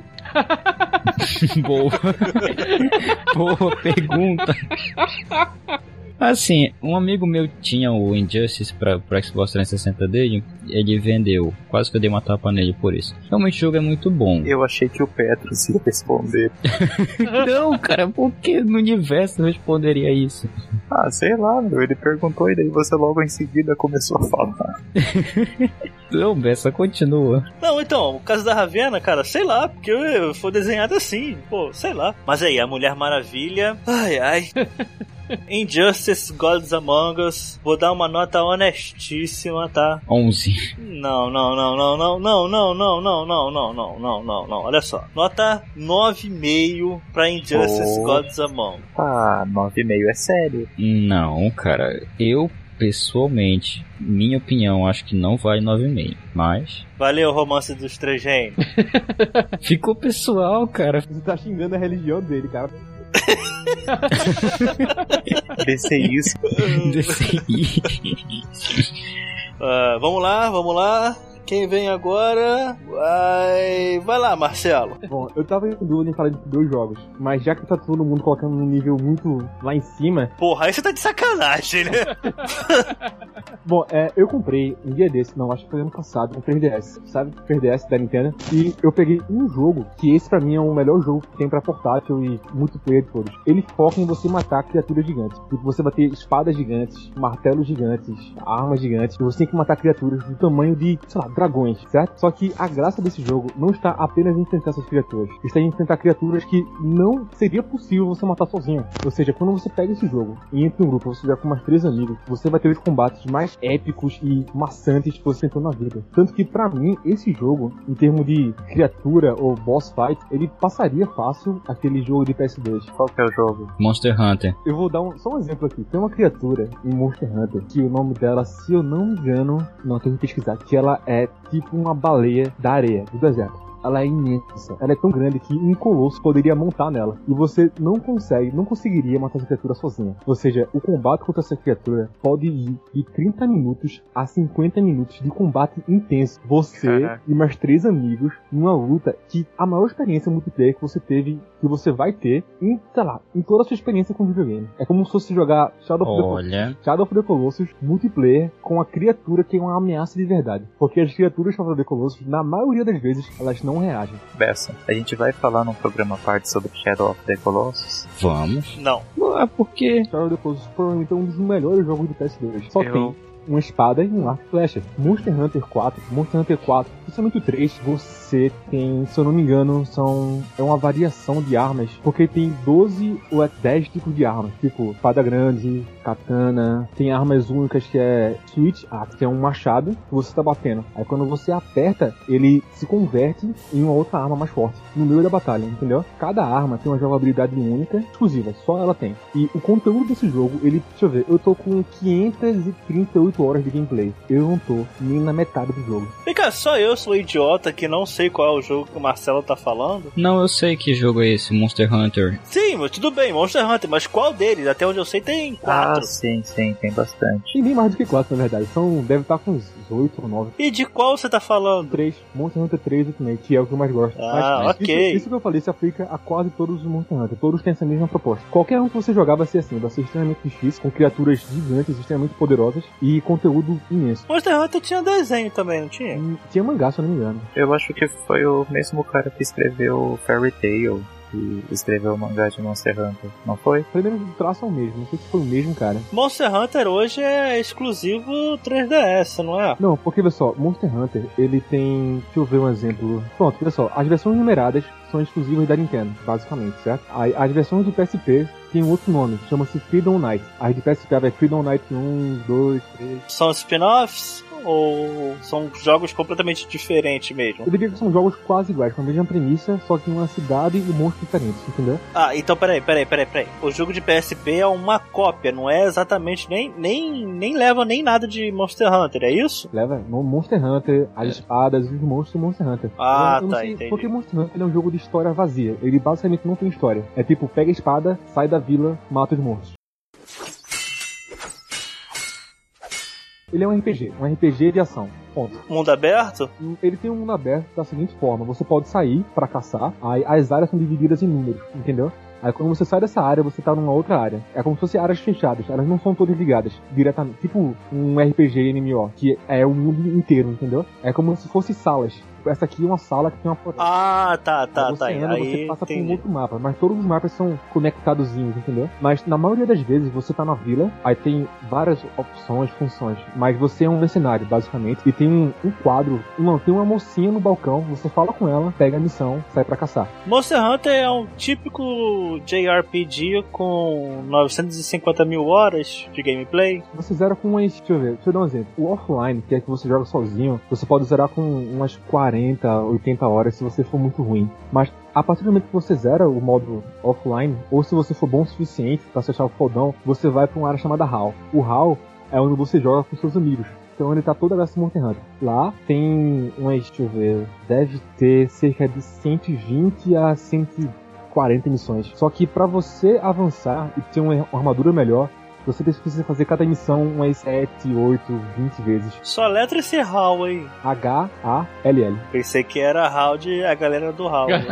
F: Boa. Boa pergunta. Assim, um amigo meu tinha o Injustice pra, pra Xbox trezentos e sessenta dele. Ele vendeu. Quase que eu dei uma tapa nele por isso. Realmente o jogo é muito bom.
G: Eu achei que o Petros ia responder.
F: Não, cara, por que no universo eu responderia isso?
G: Ah, sei lá, meu. Ele perguntou e daí você logo em seguida começou a falar.
F: Não, Bessa, continua.
D: Não, então, o caso da Ravena, cara, sei lá, porque foi desenhado assim, pô, sei lá. Mas aí, a Mulher Maravilha, ai, ai. Injustice Gods Among Us, vou dar uma nota honestíssima, tá?
F: onze.
D: Não, não, não, não, não, não, não, não, não, não, não, não, não, não, não, olha só. Nota nove vírgula cinco pra Injustice oh. Gods Among Us.
G: Ah, nove vírgula cinco é sério?
F: Não, cara, eu... pessoalmente, minha opinião, acho que não vale nove vírgula cinco, mas...
D: Valeu, Romance dos Três Reinos.
F: Ficou pessoal, cara.
H: Você tá xingando a religião dele, cara.
G: D C isso.
F: D C isso.
D: Uh, vamos lá, vamos lá. Quem vem agora vai... Vai lá, Marcelo.
H: Bom, eu tava em dúvida em falar de dois jogos, mas já que tá todo mundo colocando um nível muito lá em cima...
D: Porra, aí você tá de sacanagem, né?
H: Bom, é, eu comprei um dia desse, não, acho que foi ano passado, um três D S, sabe? três D S da Nintendo. E eu peguei um jogo, que esse pra mim é o melhor jogo que tem pra portátil e multiplayer de todos. Ele foca em você matar criaturas gigantes. Tipo, você vai ter espadas gigantes, martelos gigantes, armas gigantes, e você tem que matar criaturas do tamanho de, sei lá, dragões, certo? Só que a graça desse jogo não está apenas em enfrentar essas criaturas, está em enfrentar criaturas que não seria possível você matar sozinho. Ou seja, quando você pega esse jogo e entra em um grupo, você já com mais três amigos, você vai ter os combates mais épicos e maçantes que você tentou na vida. Tanto que pra mim, esse jogo, em termos de criatura ou boss fight, ele passaria fácil aquele jogo de P S dois.
G: Qual que é o jogo?
F: Monster Hunter.
H: Eu vou dar um, só um exemplo aqui. Tem uma criatura em Monster Hunter que o nome dela, se eu não me engano, não tenho que pesquisar, que ela é tipo uma baleia da areia, do deserto. Ela é imensa. Ela é tão grande que um colosso poderia montar nela. E você não consegue, não conseguiria matar essa criatura sozinha. Ou seja, o combate contra essa criatura pode ir de trinta minutos a cinquenta minutos de combate intenso. Você Caraca. E mais três amigos numa luta que a maior experiência multiplayer que você teve, que você vai ter em, sei lá, em toda a sua experiência com videogame. É como se fosse jogar Shadow of,
F: Olha.
H: the, Shadow of the Colossus multiplayer com a criatura que é uma ameaça de verdade. Porque as criaturas Shadow of the Colossus, na maioria das vezes, elas não não reagem.
G: Bessa, a gente vai falar num programa à parte sobre Shadow of the Colossus?
F: Vamos.
D: Não.
F: É porque
H: Shadow of the Colossus provavelmente é um dos melhores jogos do P S dois. Só
G: Eu...
H: tem uma espada e um arco e flecha. Monster Hunter quatro, Monster Hunter quatro, principalmente o três, você tem, se eu não me engano, são é uma variação de armas, porque tem doze ou dez tipos de armas, tipo espada grande, katana, tem armas únicas que é switch axe, que é um machado que você tá batendo. Aí quando você aperta, ele se converte em uma outra arma mais forte no meio da batalha, entendeu? Cada arma tem uma jogabilidade única, exclusiva, só ela tem. E o conteúdo desse jogo, ele, deixa eu ver, eu tô com quinhentas e trinta e oito horas de gameplay. Eu não tô nem na metade do jogo.
D: Vem cá, só eu sou idiota que não sei qual é o jogo que o Marcelo tá falando.
F: Não, eu sei que jogo é esse, Monster Hunter.
D: Sim, mas tudo bem, Monster Hunter, mas qual deles? Até onde eu sei tem quatro.
G: Ah, sim, sim, tem bastante.
H: Tem bem mais do que quatro, na verdade. São, deve estar com uns oito ou nove.
D: E de qual você tá falando?
H: três. Monster Hunter três Ultimate, que é o que eu mais gosto.
D: Ah,
H: mas,
D: ok.
H: Isso, isso que eu falei se aplica a quase todos os Monster Hunter. Todos têm essa mesma proposta. Qualquer um que você jogar vai ser assim, vai ser extremamente difícil, com criaturas gigantes, extremamente poderosas e conteúdo imenso.
D: Monster Hunter tinha desenho também, não tinha?
H: Tinha mangá, se eu não me engano.
G: Eu acho que foi o mesmo cara que escreveu Fairy Tail, que escreveu o mangá de Monster Hunter, não foi?
H: Pelo menos o traço é o mesmo, não sei se foi o mesmo cara.
D: Monster Hunter hoje é exclusivo três D S, não é?
H: Não, porque, olha só, Monster Hunter, ele tem... Deixa eu ver um exemplo. Pronto, olha só, as versões numeradas são exclusivas da Nintendo, basicamente, certo? As versões de P S P tem outro nome, chama-se Freedom Knight. As de P S P é Freedom Knight um, dois, três...
D: São spin-offs? Ou são jogos completamente diferentes mesmo?
H: Eu diria que são jogos quase iguais, com a mesma premissa, só que em uma cidade e monstros diferentes, entendeu?
D: Ah, então peraí, peraí, peraí, peraí. O jogo de P S P é uma cópia, não é exatamente, nem, nem, nem leva nem nada de Monster Hunter, é isso?
H: Leva no Monster Hunter, as espadas e os monstros do Monster Hunter.
D: Ah,
H: eu, eu não
D: tá,
H: sei,
D: entendi.
H: porque Monster Hunter é um jogo de história vazia, ele basicamente não tem história. É tipo, pega a espada, sai da vila, mata os monstros. Ele é um R P G, um R P G de ação. Ponto.
D: Mundo aberto?
H: Ele tem um mundo aberto da seguinte forma: você pode sair pra caçar, aí as áreas são divididas em números, entendeu? Aí quando você sai dessa área, você tá numa outra área. É como se fossem áreas fechadas, elas não são todas ligadas diretamente. Tipo um R P G N M O, que é o mundo inteiro, entendeu? É como se fossem salas. Essa aqui é uma sala que tem uma porta.
D: Ah, tá, tá,
H: aí você
D: tá.
H: anda,
D: aí
H: você passa
D: entendi.
H: por um outro mapa, mas todos os mapas são conectadozinhos, entendeu? Mas na maioria das vezes você tá na vila, aí tem várias opções, funções, mas você é um mercenário, basicamente, e tem um, um quadro, não, tem uma mocinha no balcão, você fala com ela, pega a missão, sai pra caçar.
D: Monster Hunter é um típico J R P G com novecentas e cinquenta mil horas de gameplay.
H: Você zera com umas, deixa eu ver, deixa eu dar um exemplo. O offline, que é que você joga sozinho, você pode zerar com umas quarenta, oitenta horas se você for muito ruim. Mas a partir do momento que você zera o modo offline, ou se você for bom o suficiente pra se achar o fodão, você vai pra uma área chamada Hall. O Hall é onde você joga com seus amigos. Então ele tá toda essa Monster Hunter. Lá tem umas, deixa eu ver, deve ter cerca de cento e vinte a cento e quarenta missões. Só que pra você avançar e ter uma armadura melhor, você precisa fazer cada missão umas sete, oito, vinte vezes.
D: Só letra esse HAL aí.
H: H A L L.
D: Pensei que era HAL de a galera do HAL. Né?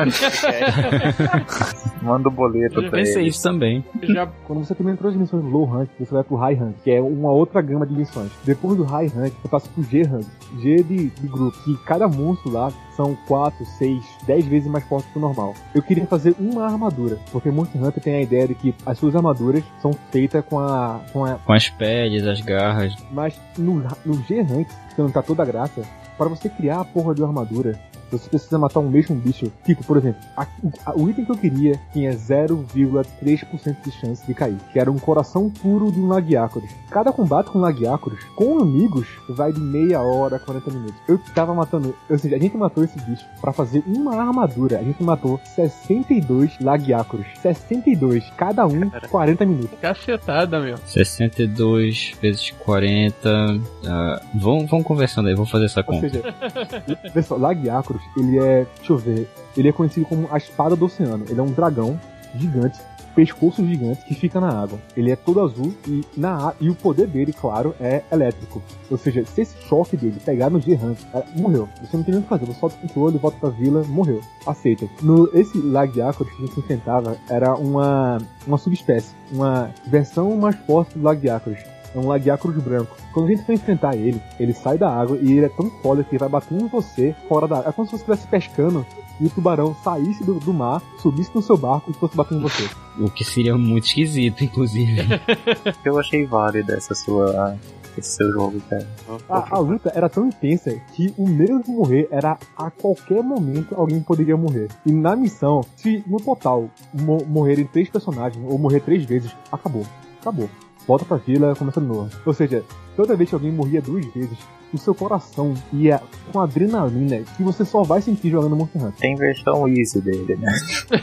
G: Manda o boleto
F: Eu
G: pra
F: pensei
G: ele.
F: isso também.
E: Já...
H: Quando você termina todas as missões low rank, você vai pro high rank, que é uma outra gama de missões. Depois do high rank, você passa pro G rank. G de, de grupo, que cada monstro lá são quatro, seis, dez vezes mais forte que o normal. Eu queria fazer uma armadura, porque Monster Hunter tem a ideia de que as suas armaduras são feitas com a... Com, a...
F: com as peles, as garras.
H: Mas no, no G rank, que não tá toda a graça, para você criar a porra de uma armadura, você precisa matar um mesmo bicho. Tipo, por exemplo, a, a, o item que eu queria tinha zero vírgula três por cento de chance de cair, que era um coração puro de um Lagiacorus. Cada combate com Lagiacorus, com amigos, vai de meia hora a quarenta minutos. Eu tava matando, ou seja, a gente matou esse bicho pra fazer uma armadura. A gente matou sessenta e dois Lagiacorus. sessenta e dois, cada um, quarenta minutos.
E: Cacetada, meu.
F: sessenta e dois vezes quarenta. Uh, vão, vão conversando aí, vou fazer essa conta.
H: Ou seja, pessoal, Lagiacorus, ele é, deixa eu ver, ele é conhecido como a espada do oceano. Ele é um dragão gigante, pescoço gigante, que fica na água. Ele é todo azul e, na, e o poder dele, claro, é elétrico. Ou seja, se esse choque dele pegar no G-Rank, é, morreu. Você não tem nem o que fazer, você solta o controle, volta pra vila, morreu. Aceita. No, esse Lagiacorus que a gente enfrentava era uma, uma subespécie, uma versão mais forte do Lagiacorus. É um Lagiacorus branco. Quando a gente for enfrentar ele, ele sai da água e ele é tão foda que ele vai batendo em você fora da água. É como se você estivesse pescando e o tubarão saísse do, do mar, subisse no seu barco e fosse batendo em você.
F: O que seria muito esquisito, inclusive.
G: Eu achei válido essa sua... esse seu jogo, cara.
H: A, a luta era tão intensa que o medo de morrer era a qualquer momento alguém poderia morrer. E na missão, se no total mo- morrerem três personagens ou morrer três vezes, acabou. Acabou. Volta pra vila, começa de novo. Ou seja, toda vez que alguém morria duas vezes, o seu coração ia com adrenalina que você só vai sentir jogando Monster Hunter.
G: Tem versão easy dele, né?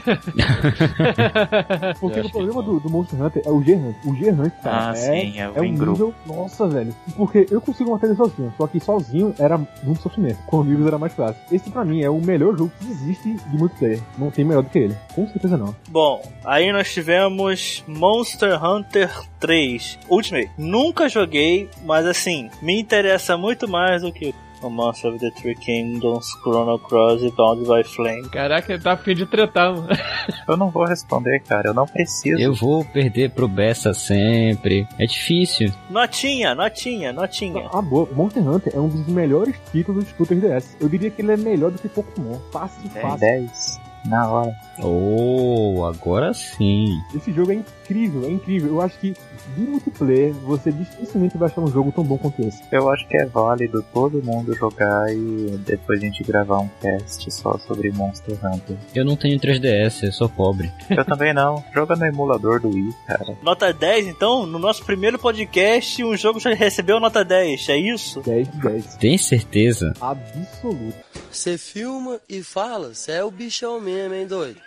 H: Porque o problema do, do Monster Hunter é o G-Rank. O G-Rank, cara,
G: ah,
H: é,
G: sim, é,
H: é um
G: em
H: nível...
G: grupo.
H: Nossa, velho. Porque eu consigo matar ele sozinho, só que sozinho era muito sofrimento. Com amigos era mais fácil. Esse, pra mim, é o melhor jogo que existe de multiplayer. Não tem melhor do que ele. Com certeza não.
D: Bom, aí nós tivemos Monster Hunter três Ultimate. Nunca joguei, mas assim, me interessa muito mais do que o Monster of the Three Kingdoms, Chrono Cross e Bound by Flame.
E: Caraca, ele tá afim de tretar, mano.
G: Eu não vou responder, cara. Eu não preciso.
F: Eu vou perder pro Bessa sempre. É difícil.
D: Notinha, notinha, notinha.
H: Ah, boa. Monster Hunter é um dos melhores títulos do três D S. Eu diria que ele é melhor do que Pokémon. Fácil, fácil.
G: dez. Na hora.
F: Oh, agora sim.
H: Esse jogo é incrível, é incrível. Eu acho que de multiplayer você dificilmente vai achar um jogo tão bom quanto esse.
G: Eu acho que é válido todo mundo jogar e depois a gente gravar um cast só sobre Monster Hunter.
F: Eu não tenho três D S, eu sou pobre.
G: Eu também não. Joga no emulador do Wii, cara.
D: Nota dez, então? No nosso primeiro podcast, um jogo já recebeu nota dez, é isso?
H: dez de dez.
F: Tem certeza?
H: Absoluto.
J: Você filma e fala, você é o bichão mesmo, hein, doido?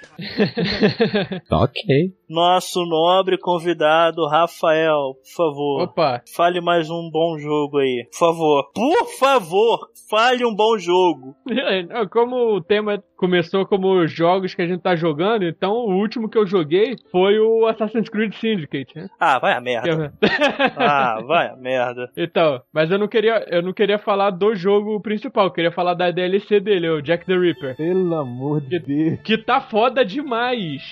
F: Ok.
D: Nosso nobre convidado, Rafael, por favor.
E: Opa.
D: Fale mais um bom jogo aí. Por favor. Por favor, fale um bom jogo.
E: Como o tema começou como jogos que a gente tá jogando, então o último que eu joguei foi o Assassin's Creed Syndicate, né?
D: Ah, vai a merda. ah, vai a merda.
E: Então, mas eu não queria, eu não queria falar do jogo principal, eu queria falar da D L C dele, o Jack the Ripper.
H: Pelo amor de Deus.
E: Que tá foda demais.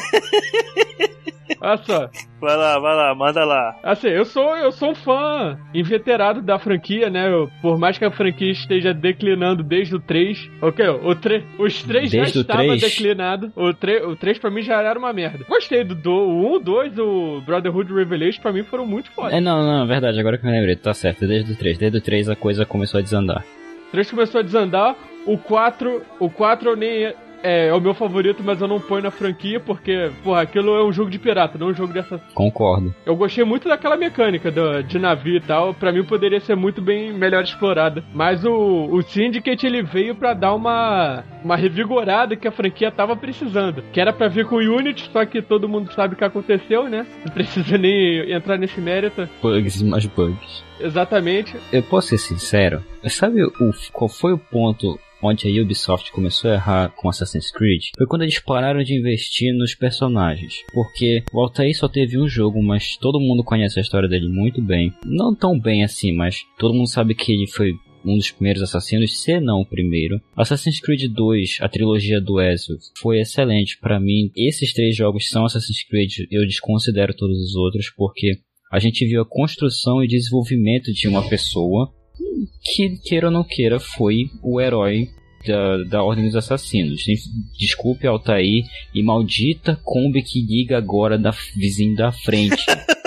E: Olha só.
D: Vai lá, vai lá, manda lá.
E: Assim, eu sou, eu sou um fã inveterado da franquia, né? Eu, por mais que a franquia esteja declinando desde o três. Ok, o tre- os três já estavam declinados. O, tre- o três pra mim já era uma merda. Gostei do, do um, o dois, o Brotherhood Revelation, pra mim foram muito foda.
F: É, não, não, verdade, agora que eu me lembrei, tá certo, desde o três. Desde o três a coisa começou a desandar.
E: O três começou a desandar, o quatro, o quatro eu nem... É, é o meu favorito, mas eu não ponho na franquia porque, porra, aquilo é um jogo de pirata, não um jogo de assassino.
F: Concordo.
E: Eu gostei muito daquela mecânica do, de navio e tal, pra mim poderia ser muito bem melhor explorada. Mas o, o Syndicate, ele veio pra dar uma, uma revigorada que a franquia tava precisando. Que era pra vir com o Unity, só que todo mundo sabe o que aconteceu, né? Não precisa nem entrar nesse mérito.
F: Bugs, mais bugs.
E: Exatamente.
F: Eu posso ser sincero? Sabe o, qual foi o ponto onde a Ubisoft começou a errar com Assassin's Creed, foi quando eles pararam de investir nos personagens. Porque o Altair só teve um jogo, mas todo mundo conhece a história dele muito bem. Não tão bem assim, mas todo mundo sabe que ele foi um dos primeiros assassinos, se não o primeiro. Assassin's Creed dois, a trilogia do Ezio, foi excelente pra mim. Esses três jogos são Assassin's Creed, eu desconsidero todos os outros, porque a gente viu a construção e desenvolvimento de uma pessoa que, queira ou não queira, foi o herói da, da Ordem dos Assassinos. Desculpe, Altair, e maldita Kombi que liga agora da vizinho da frente.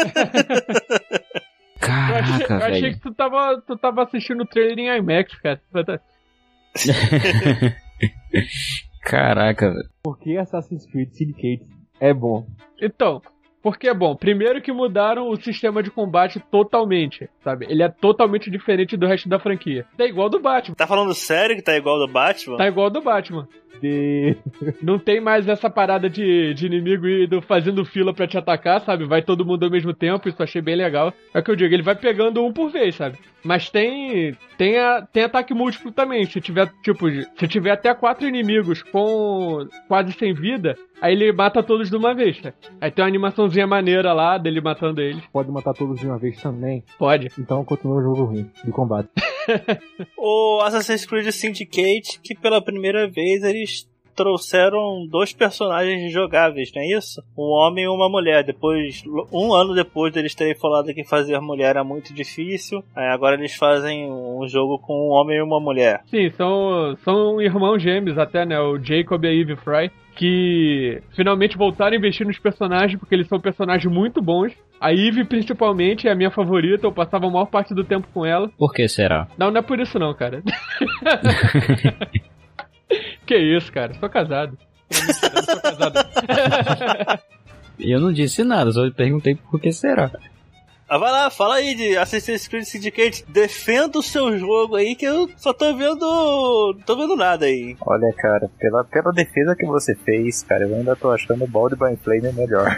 F: Caraca,
E: eu achei, eu achei
F: velho.
E: que tu tava, tu tava assistindo o trailer em IMAX, cara.
F: Caraca, velho.
H: Por que Assassin's Creed Syndicate é bom?
E: Então, porque é bom. Primeiro que mudaram o sistema de combate totalmente, sabe? Ele é totalmente diferente do resto da franquia. Tá igual do Batman.
D: Tá falando sério que tá igual do Batman?
E: Tá igual do Batman. De... Não tem mais essa parada de, de inimigo indo fazendo fila pra te atacar, sabe? Vai todo mundo ao mesmo tempo, isso eu achei bem legal. É o que eu digo, ele vai pegando um por vez, sabe? Mas tem tem, a, tem ataque múltiplo também. Se tiver, tipo, se tiver até quatro inimigos com quase sem vida, aí ele mata todos de uma vez, tá? Aí tem uma animaçãozinha maneira lá dele matando eles.
H: Pode matar todos de uma vez também?
E: Pode.
H: Então continua o jogo ruim de combate.
D: O Assassin's Creed Syndicate, que pela primeira vez eles trouxeram dois personagens jogáveis, não é isso? Um homem e uma mulher. Depois, um ano depois deles terem falado que fazer mulher era muito difícil, aí agora eles fazem um jogo com um homem e uma mulher.
E: Sim, são, são irmãos gêmeos até, né? O Jacob e a Eve Fry, que finalmente voltaram a investir nos personagens, porque eles são personagens muito bons. A Eve, principalmente, é a minha favorita. Eu passava a maior parte do tempo com ela.
F: Por que será?
E: Não, não é por isso não, cara. Que isso, cara? Sou casado. Não, mentira, não sou casado.
F: Eu não disse nada, só perguntei por que será.
D: Ah, vai lá, fala aí de Assassin's Creed Syndicate. Defenda o seu jogo aí, que eu só tô vendo... Não tô vendo nada aí.
G: Olha, cara, pela, pela defesa que você fez, cara, eu ainda tô achando o Bald by Flame melhor.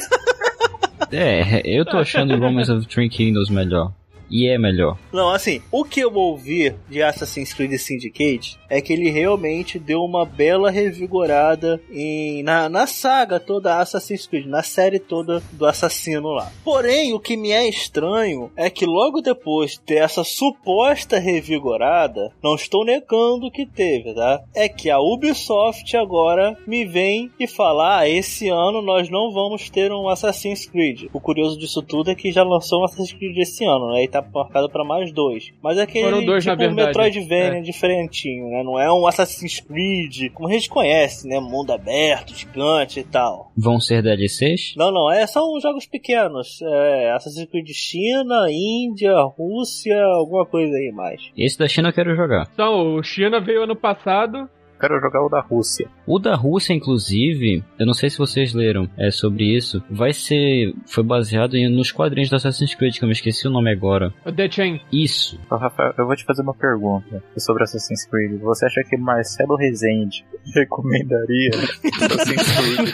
F: É, eu tô achando o Romance of Three Kingdoms melhor. E é melhor.
D: Não, assim, o que eu ouvi de Assassin's Creed Syndicate é que ele realmente deu uma bela revigorada em, na, na saga toda Assassin's Creed, na série toda do assassino lá. Porém, o que me é estranho é que logo depois dessa suposta revigorada, não estou negando que teve, tá? É que a Ubisoft agora me vem e fala, ah, esse ano nós não vamos ter um Assassin's Creed. O curioso disso tudo é que já lançou um Assassin's Creed esse ano, né? E tá marcado pra mais dois. Mas é aquele
E: Foram dois,
D: tipo
E: na
D: um Metroidvania
E: é.
D: diferentinho, né? Não é um Assassin's Creed, como a gente conhece, né? Mundo aberto, gigante e tal.
F: Vão ser D L Cs?
D: Não, não. É, são jogos pequenos. É, Assassin's Creed China, Índia, Rússia, alguma coisa aí mais.
F: Esse da China eu quero jogar.
E: Então, o China veio ano passado...
G: Quero jogar o da Rússia.
F: O da Rússia, inclusive, eu não sei se vocês leram é, sobre isso, vai ser... Foi baseado em, nos quadrinhos da Assassin's Creed, que eu me esqueci o nome agora.
E: O The Chain.
F: Isso.
G: Então, Rafael, eu vou te fazer uma pergunta sobre Assassin's Creed. Você acha que Marcelo Rezende recomendaria Assassin's Creed?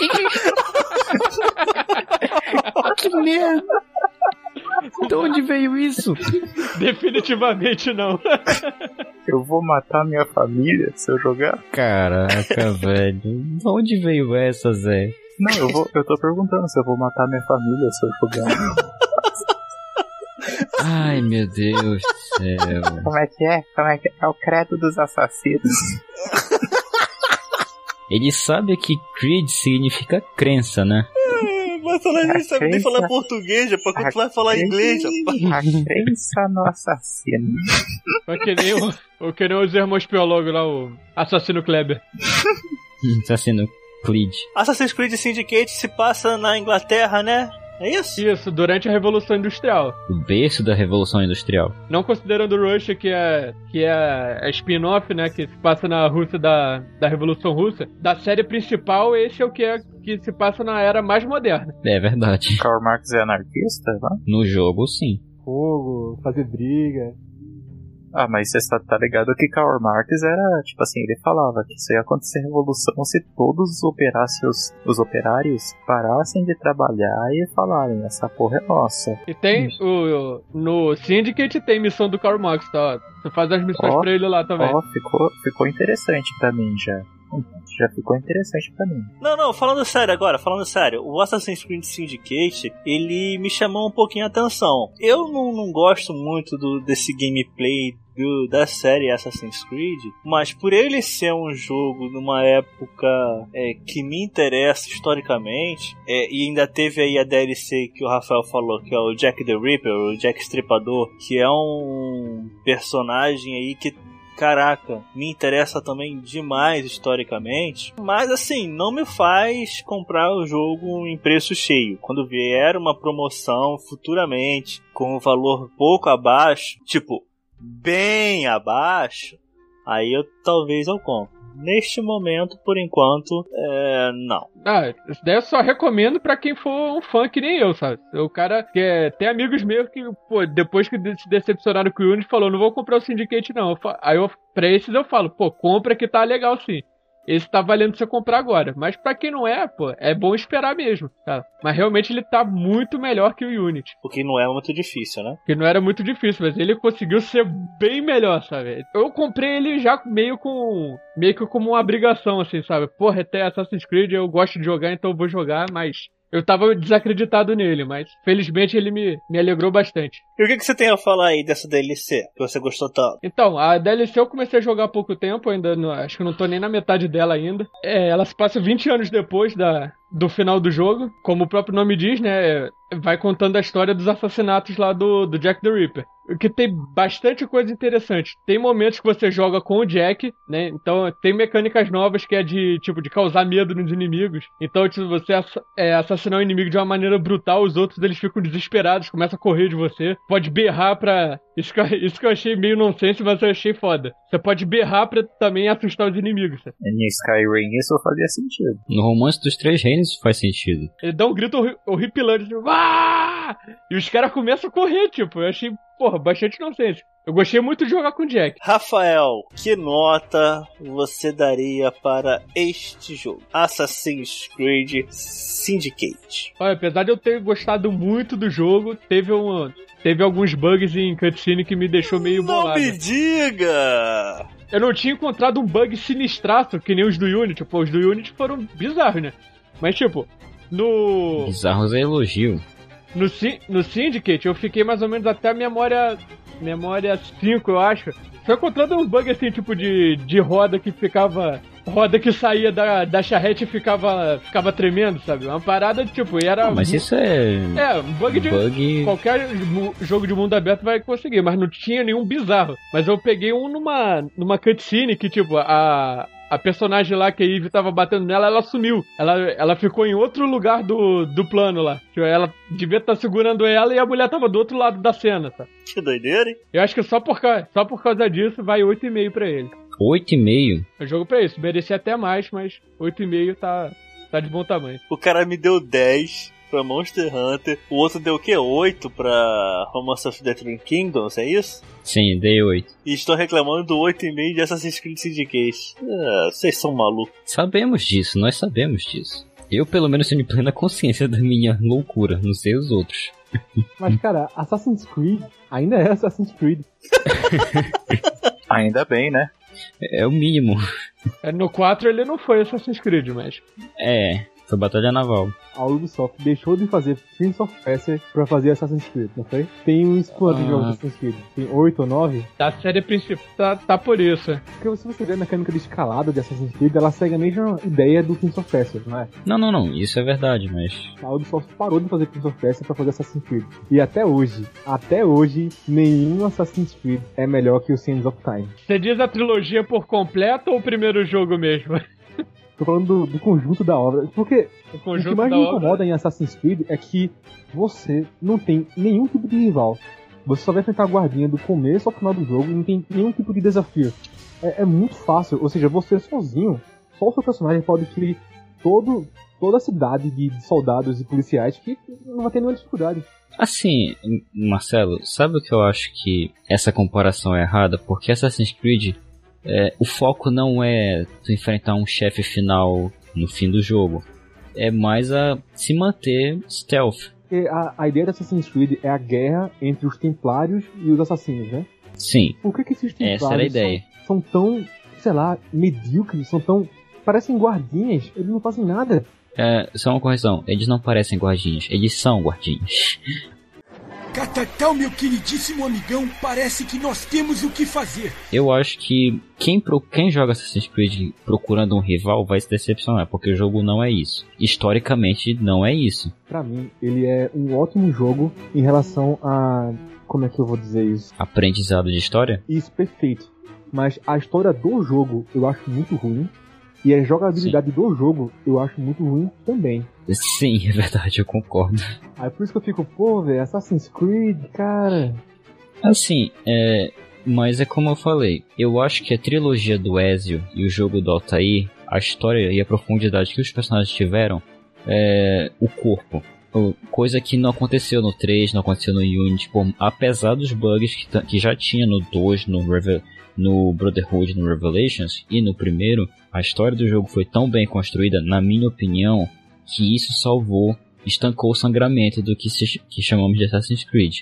F: Que merda! De onde veio isso?
E: Definitivamente não.
G: Eu vou matar minha família se eu jogar?
F: Caraca, velho. De onde veio essa, Zé?
G: Não, eu, vou, eu tô perguntando se eu vou matar minha família se eu jogar.
F: Ai, meu Deus do céu.
G: Como é que é? Como é que é? É o credo dos assassinos.
F: Ele sabe que Creed significa crença, né?
D: Mas a gente sabe nem falar português, pra quando tu vai falar inglês,
G: rapaz. A crença no assassino.
E: Vai que nem o, o, que nem os irmãos biólogos lá, o Assassino Kleber.
F: Assassino Creed.
D: Assassin's Creed Syndicate se passa na Inglaterra, né? É isso?
E: Isso, durante a Revolução Industrial.
F: O berço da Revolução Industrial.
E: Não considerando o Russia, que é, que é a spin-off, né? Que se passa na Rússia da, da Revolução Russa. Da série principal, esse é o que, é, que se passa na era mais moderna.
F: É verdade.
G: Karl Marx é anarquista, né?
F: No jogo, sim.
H: Fogo, fazer briga...
G: Ah, mas você tá ligado que Karl Marx era, tipo assim, ele falava que isso ia acontecer revolução se todos os operários, os operários parassem de trabalhar e falarem, essa porra é nossa.
E: E tem, o, no Syndicate tem missão do Karl Marx, tá? Você faz as missões
G: oh,
E: pra ele lá também.
G: Ó, oh, ficou, ficou interessante pra mim já. Já ficou interessante pra mim.
D: Não, não, falando sério agora, falando sério, o Assassin's Creed Syndicate, ele me chamou um pouquinho a atenção. Eu não, não gosto muito do, desse gameplay do, da série Assassin's Creed, mas por ele ser um jogo numa época é, que me interessa historicamente, é, e ainda teve aí a D L C que o Rafael falou, que é o Jack the Ripper, o Jack Stripador, que é um personagem aí que, caraca, me interessa também demais historicamente, mas assim, não me faz comprar o jogo em preço cheio. Quando vier uma promoção futuramente com um valor pouco abaixo, tipo, bem abaixo, aí eu talvez eu compre. Neste momento, por enquanto, é, não.
E: Ah, isso daí eu só recomendo pra quem for um fã que nem eu, sabe? O cara que é, tem amigos meus que, pô, depois que se decepcionaram com o Unity, falou, não vou comprar o Syndicate não. Aí eu, pra esses eu falo, pô, compra que tá legal sim. Esse tá valendo você comprar agora. Mas pra quem não é, pô, é bom esperar mesmo, tá? Mas realmente ele tá muito melhor que o Unity.
D: Porque não é muito difícil, né?
E: Porque não era muito difícil, mas ele conseguiu ser bem melhor, sabe? Eu comprei ele já meio com... meio que como uma obrigação, assim, sabe? Porra, até Assassin's Creed eu gosto de jogar, então eu vou jogar, mas... eu tava desacreditado nele, mas felizmente ele me, me alegrou bastante.
D: E o que, que você tem a falar aí dessa D L C, que você gostou tanto?
E: Então, a D L C eu comecei a jogar há pouco tempo, ainda não, acho que não tô nem na metade dela ainda. É, ela se passa vinte anos depois da, do final do jogo, como o próprio nome diz, né? Vai contando a história dos assassinatos lá do, do Jack the Ripper. O que tem bastante coisa interessante. Tem momentos que você joga com o Jack, né? Então tem mecânicas novas que é de, tipo, de causar medo nos inimigos. Então, se você ass- é, assassinar um inimigo de uma maneira brutal, os outros eles ficam desesperados, começam a correr de você. Pode berrar pra... Isso que, eu, isso que eu achei meio nonsense, mas eu achei foda. Você pode berrar pra também assustar os inimigos. Sabe?
G: Em Skyrim isso fazia sentido.
F: No Romance dos Três Reinos faz sentido.
E: Ele dá um grito horri- horripilante, tipo... Ah! E os caras começam a correr, tipo... Eu achei... Porra, bastante nonsense. Eu gostei muito de jogar com o Jack.
D: Rafael, que nota você daria para este jogo? Assassin's Creed Syndicate.
E: Olha, apesar de eu ter gostado muito do jogo, teve um, teve alguns bugs em cutscene que me deixou meio bolado.
D: Não me diga!
E: Eu não tinha encontrado um bug sinistraço que nem os do Unity. Pô, os do Unity foram bizarros, né? Mas tipo, no...
F: Bizarros é elogio.
E: No, no Syndicate, eu fiquei mais ou menos até a memória... Memória cinco, eu acho. Só encontrando um bug assim, tipo de, de roda que ficava... Roda que saía da, da charrete e ficava, ficava tremendo, sabe? Uma parada, tipo, e era...
F: Não, mas isso é...
E: É, um bug de...
F: Bug...
E: Qualquer jogo de mundo aberto vai conseguir, mas não tinha nenhum bizarro. Mas eu peguei um numa, numa cutscene que, tipo, a... A personagem lá que a Eve tava batendo nela, ela sumiu. Ela, ela ficou em outro lugar do, do plano lá. Ela devia estar tá segurando ela e a mulher tava do outro lado da cena, tá?
D: Que doideira, hein?
E: Eu acho que só por, só por causa disso vai oito e meio pra ele.
F: oito e meio?
E: Eu jogo pra isso. Merecia até mais, mas oito e meio tá, tá de bom tamanho.
D: O cara me deu dez pra Monster Hunter. O outro deu o quê? oito pra Romance of the Three Kingdoms, é isso?
F: Sim, dei oito.
D: E estou reclamando do oito e meio de Assassin's Creed Syndicate. Ah, vocês são malucos.
F: Sabemos disso, nós sabemos disso. Eu, pelo menos, tenho plena consciência da minha loucura, não sei os outros.
H: Mas, cara, Assassin's Creed ainda é Assassin's Creed.
G: Ainda bem, né?
F: É, é o mínimo.
E: É, no quatro ele não foi Assassin's Creed, mas...
F: É... Foi Batalha Naval.
H: A Ubisoft deixou de fazer Prince of Persia pra fazer Assassin's Creed, não foi? Tem uns quantos ah. jogos de Assassin's Creed? Tem oito ou nove?
E: A série principal tá, tá por isso.
H: Porque se você ver a mecânica de escalada de Assassin's Creed, ela segue a mesma ideia do Prince of Persia, não é?
F: Não, não, não. Isso é verdade, mas...
H: A Ubisoft parou de fazer Prince of Persia pra fazer Assassin's Creed. E até hoje, até hoje, nenhum Assassin's Creed é melhor que o Sands of Time.
E: Você diz a trilogia por completo ou o primeiro jogo mesmo?
H: Tô falando do, do conjunto da obra. Porque o, o que mais me incomoda obra. em Assassin's Creed é que você não tem nenhum tipo de rival. Você só vai enfrentar a guardinha do começo ao final do jogo e não tem nenhum tipo de desafio. É, é muito fácil. Ou seja, você sozinho, só o seu personagem pode destruir todo, toda a cidade de, de soldados e policiais que não vai ter nenhuma dificuldade.
F: Assim, Marcelo, sabe o que eu acho que essa comparação é errada? Porque Assassin's Creed... É, o foco não é tu enfrentar um chefe final no fim do jogo. É mais a se manter stealth.
H: A, a ideia de Assassin's Creed é a guerra entre os templários e os assassinos, né?
F: Sim.
H: Por que, que esses Team
F: Essa era a ideia.
H: São, são tão, sei lá, medíocres, são tão... parecem guardinhas, eles não fazem nada.
F: É, só uma correção, eles não parecem guardinhas, eles são guardinhas.
B: Catatal, meu queridíssimo amigão, parece que nós temos o que fazer.
F: Eu acho que quem, pro, quem joga Assassin's Creed procurando um rival vai se decepcionar, porque o jogo não é isso. Historicamente, não é isso.
H: Pra mim, ele é um ótimo jogo em relação a... como é que eu vou dizer isso?
F: Aprendizado de história?
H: Isso, perfeito. Mas a história do jogo eu acho muito ruim. E a jogabilidade Sim. do jogo eu acho muito ruim também.
F: Sim, é verdade, eu concordo.
H: Aí por isso que eu fico, pô, velho, Assassin's Creed, cara...
F: Assim, é... mas é como eu falei, eu acho que a trilogia do Ezio e o jogo do Altair, a história e a profundidade que os personagens tiveram, é... o corpo. Coisa que não aconteceu no três, não aconteceu no Unity, pô, apesar dos bugs que, t- que já tinha no dois, no Revel... no Brotherhood, no Revelations e no primeiro, a história do jogo foi tão bem construída, na minha opinião, que isso salvou, estancou o sangramento do que, se, que chamamos de Assassin's Creed.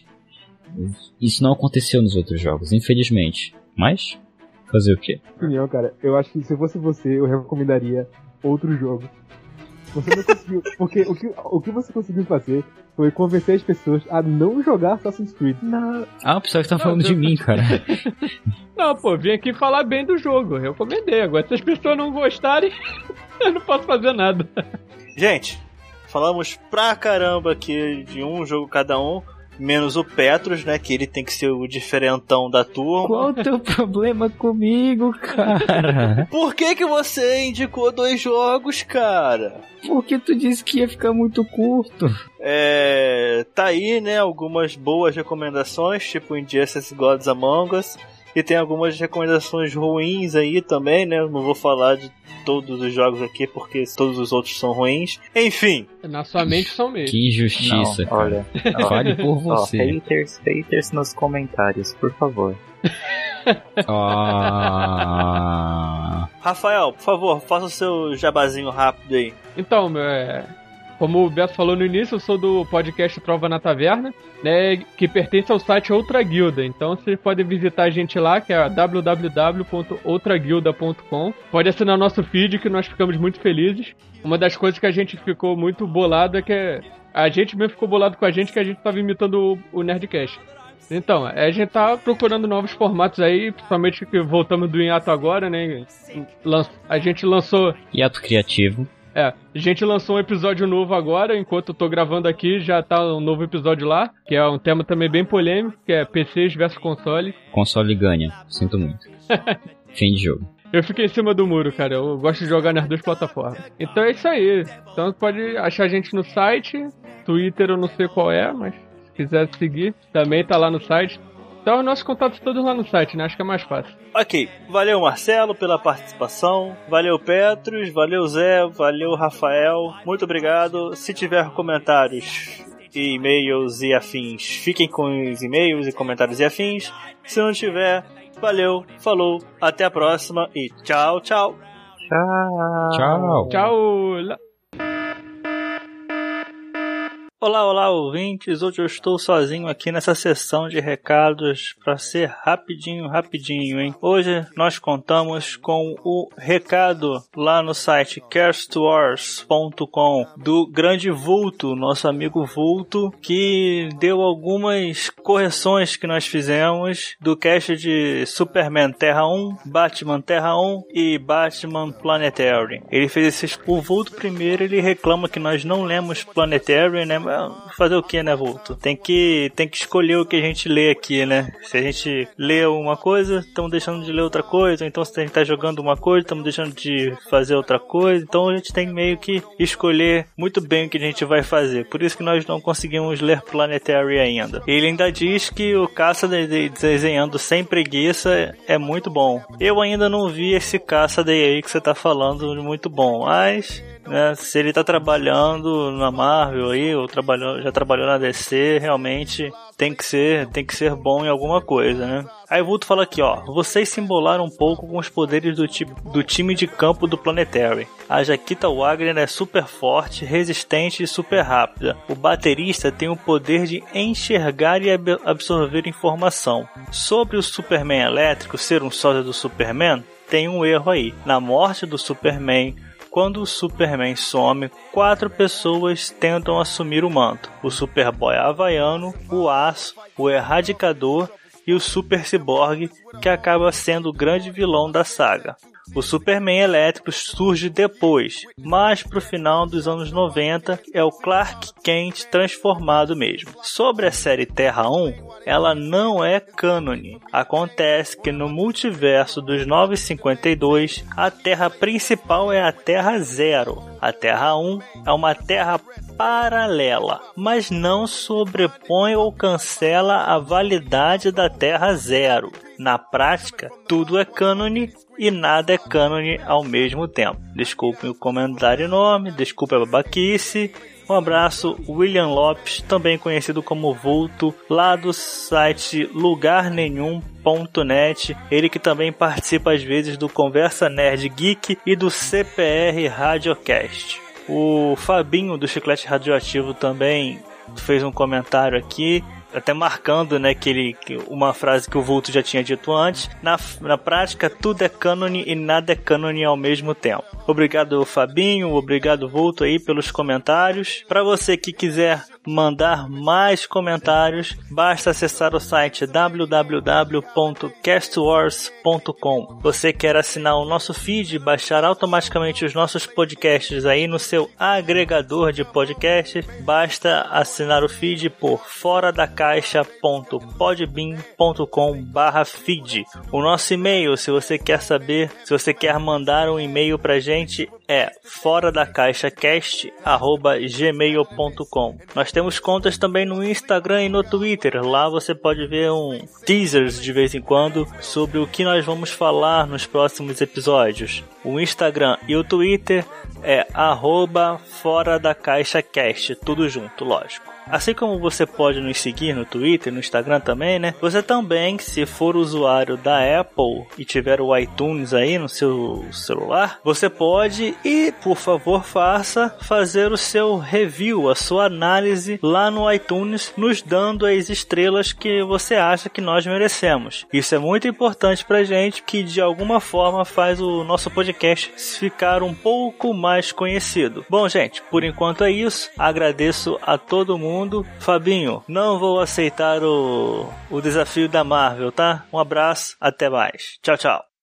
F: Isso não aconteceu nos outros jogos, infelizmente. Mas, fazer o quê?
H: Opinião, cara, eu acho que se fosse você, eu recomendaria outro jogo. Você não conseguiu, porque o que, o que você conseguiu fazer foi convencer as pessoas a não jogar Assassin's Creed.
F: Não. Ah, o pessoal que tá falando não, de eu... mim, cara.
E: Não, pô, vim aqui falar bem do jogo. Eu recomendei. Agora, se as pessoas não gostarem, eu não posso fazer nada.
D: Gente, falamos pra caramba aqui de um jogo cada um. Menos o Petros, né? Que ele tem que ser o diferentão da turma.
F: Qual o teu problema comigo, cara?
D: Por que que você indicou dois jogos, cara?
F: Porque tu disse que ia ficar muito curto.
D: É... Tá aí, né? Algumas boas recomendações, tipo Injustice Gods Among Us. E tem algumas recomendações ruins aí também, né? Não vou falar de todos os jogos aqui, porque todos os outros são ruins. Enfim.
E: Na sua mente são mesmo.
F: Que injustiça,
G: não, olha,
F: fale por você.
G: Ó, haters, haters nos comentários, por favor.
F: Ah.
D: Rafael, por favor, faça o seu jabazinho rápido aí.
E: Então, é... como o Beto falou no início, eu sou do podcast Trova na Taverna, né, que pertence ao site Outra Guilda. Então vocês podem visitar a gente lá, que é w w w ponto outra guilda ponto com. Pode assinar nosso feed, que nós ficamos muito felizes. Uma das coisas que a gente ficou muito bolado é que a gente mesmo ficou bolado com a gente, que a gente estava imitando o, o Nerdcast. Então, a gente tá procurando novos formatos aí, principalmente que voltamos do hiato agora, né? A gente lançou...
F: Hiato criativo.
E: É, a gente lançou um episódio novo agora, enquanto eu tô gravando aqui, já tá um novo episódio lá, que é um tema também bem polêmico, que é P Cs versus console.
F: Console ganha, sinto muito. Fim de jogo.
E: Eu fiquei em cima do muro, cara, eu gosto de jogar nas duas plataformas. Então é isso aí, então pode achar a gente no site, Twitter eu não sei qual é, mas se quiser seguir, também tá lá no site. Então os nossos contatos todos lá no site, né? Acho que é mais fácil.
D: Ok, valeu Marcelo pela participação, valeu Petros, valeu Zé, valeu Rafael, muito obrigado. Se tiver comentários e e-mails e afins, fiquem com os e-mails e comentários e afins. Se não tiver, valeu, falou, até a próxima e tchau, tchau.
G: Tchau.
F: Tchau.
E: Tchau.
D: Olá, olá, ouvintes. Hoje eu estou sozinho aqui nessa sessão de recados para ser rapidinho, rapidinho, hein? Hoje nós contamos com o recado lá no site cast wars ponto com do grande Vulto, nosso amigo Vulto, que deu algumas correções que nós fizemos do cast de Superman Terra um, Batman Terra um e Batman Planetary. Ele fez esses... O Vulto primeiro, ele reclama que nós não lemos Planetary, né? Fazer o que, né, Vulto? Tem que, tem que escolher o que a gente lê aqui, né? Se a gente lê uma coisa, estamos deixando de ler outra coisa. Então, se a gente tá jogando uma coisa, estamos deixando de fazer outra coisa. Então, a gente tem meio que escolher muito bem o que a gente vai fazer. Por isso que nós não conseguimos ler Planetary ainda. Ele ainda diz que o Caça de, de, desenhando sem preguiça é muito bom. Eu ainda não vi esse Caça aí que você tá falando muito bom, mas... né, se ele tá trabalhando na Marvel aí, ou trabalhou, já trabalhou na D C, realmente tem que ser, tem que ser bom em alguma coisa, né? Aí o Vulto fala aqui, ó, vocês se embolaram um pouco com os poderes do, ti- do time de campo do Planetary. A Jaquita Wagner é super forte, resistente e super rápida. O baterista tem o poder de enxergar e ab- absorver informação. Sobre o Superman elétrico ser um sósia do Superman, tem um erro aí. Na morte do Superman, quando o Superman some, quatro pessoas tentam assumir o manto. O Superboy havaiano, o Aço, o Erradicador e o Super Cyborg, que acaba sendo o grande vilão da saga. O Superman elétrico surge depois, mas pro final dos anos noventa é o Clark Kent transformado mesmo. Sobre a série Terra um, ela não é cânone. Acontece que no multiverso dos novecentos e cinquenta e dois, a Terra principal é a Terra Zero. A Terra um é uma Terra paralela, mas não sobrepõe ou cancela a validade da Terra Zero. Na prática, tudo é cânone e nada é cânone ao mesmo tempo. Desculpem o comentário enorme, desculpe a babaquice. Um abraço, William Lopes, também conhecido como Vulto, lá do site lugar nenhum ponto net. Ele que também participa às vezes do Conversa Nerd Geek e do C P R Radiocast. O Fabinho do Chiclete Radioativo também fez um comentário aqui, até marcando, né, que ele, que uma frase que o Vulto já tinha dito antes. Na, na prática, tudo é cânone e nada é cânone ao mesmo tempo. Obrigado, Fabinho, obrigado, Vulto, aí pelos comentários. Para você que quiser mandar mais comentários, basta acessar o site w w w ponto cast wars ponto com. Você quer assinar o nosso feed, baixar automaticamente os nossos podcasts aí no seu agregador de podcasts, basta assinar o feed por fora da caixa ponto podbean ponto com barra feed. O nosso e-mail, se você quer saber, se você quer mandar um e-mail pra gente, é fora da caixa cast arroba gmail ponto com. Nós temos contas também no Instagram e no Twitter. Lá você pode ver um teasers de vez em quando sobre o que nós vamos falar nos próximos episódios. O Instagram e o Twitter é arroba fora da caixa cast, tudo junto, lógico. Assim como você pode nos seguir no Twitter, no Instagram também, né? Você também, se for usuário da Apple e tiver o iTunes aí no seu celular, você pode e, por favor, faça fazer o seu review, a sua análise lá no iTunes, nos dando as estrelas que você acha que nós merecemos. Isso é muito importante pra gente, que de alguma forma faz o nosso podcast ficar um pouco mais conhecido. Bom, gente, por enquanto é isso. Agradeço a todo mundo. Fabinho, não vou aceitar o, o desafio da Marvel, tá? Um abraço, até mais. Tchau, tchau.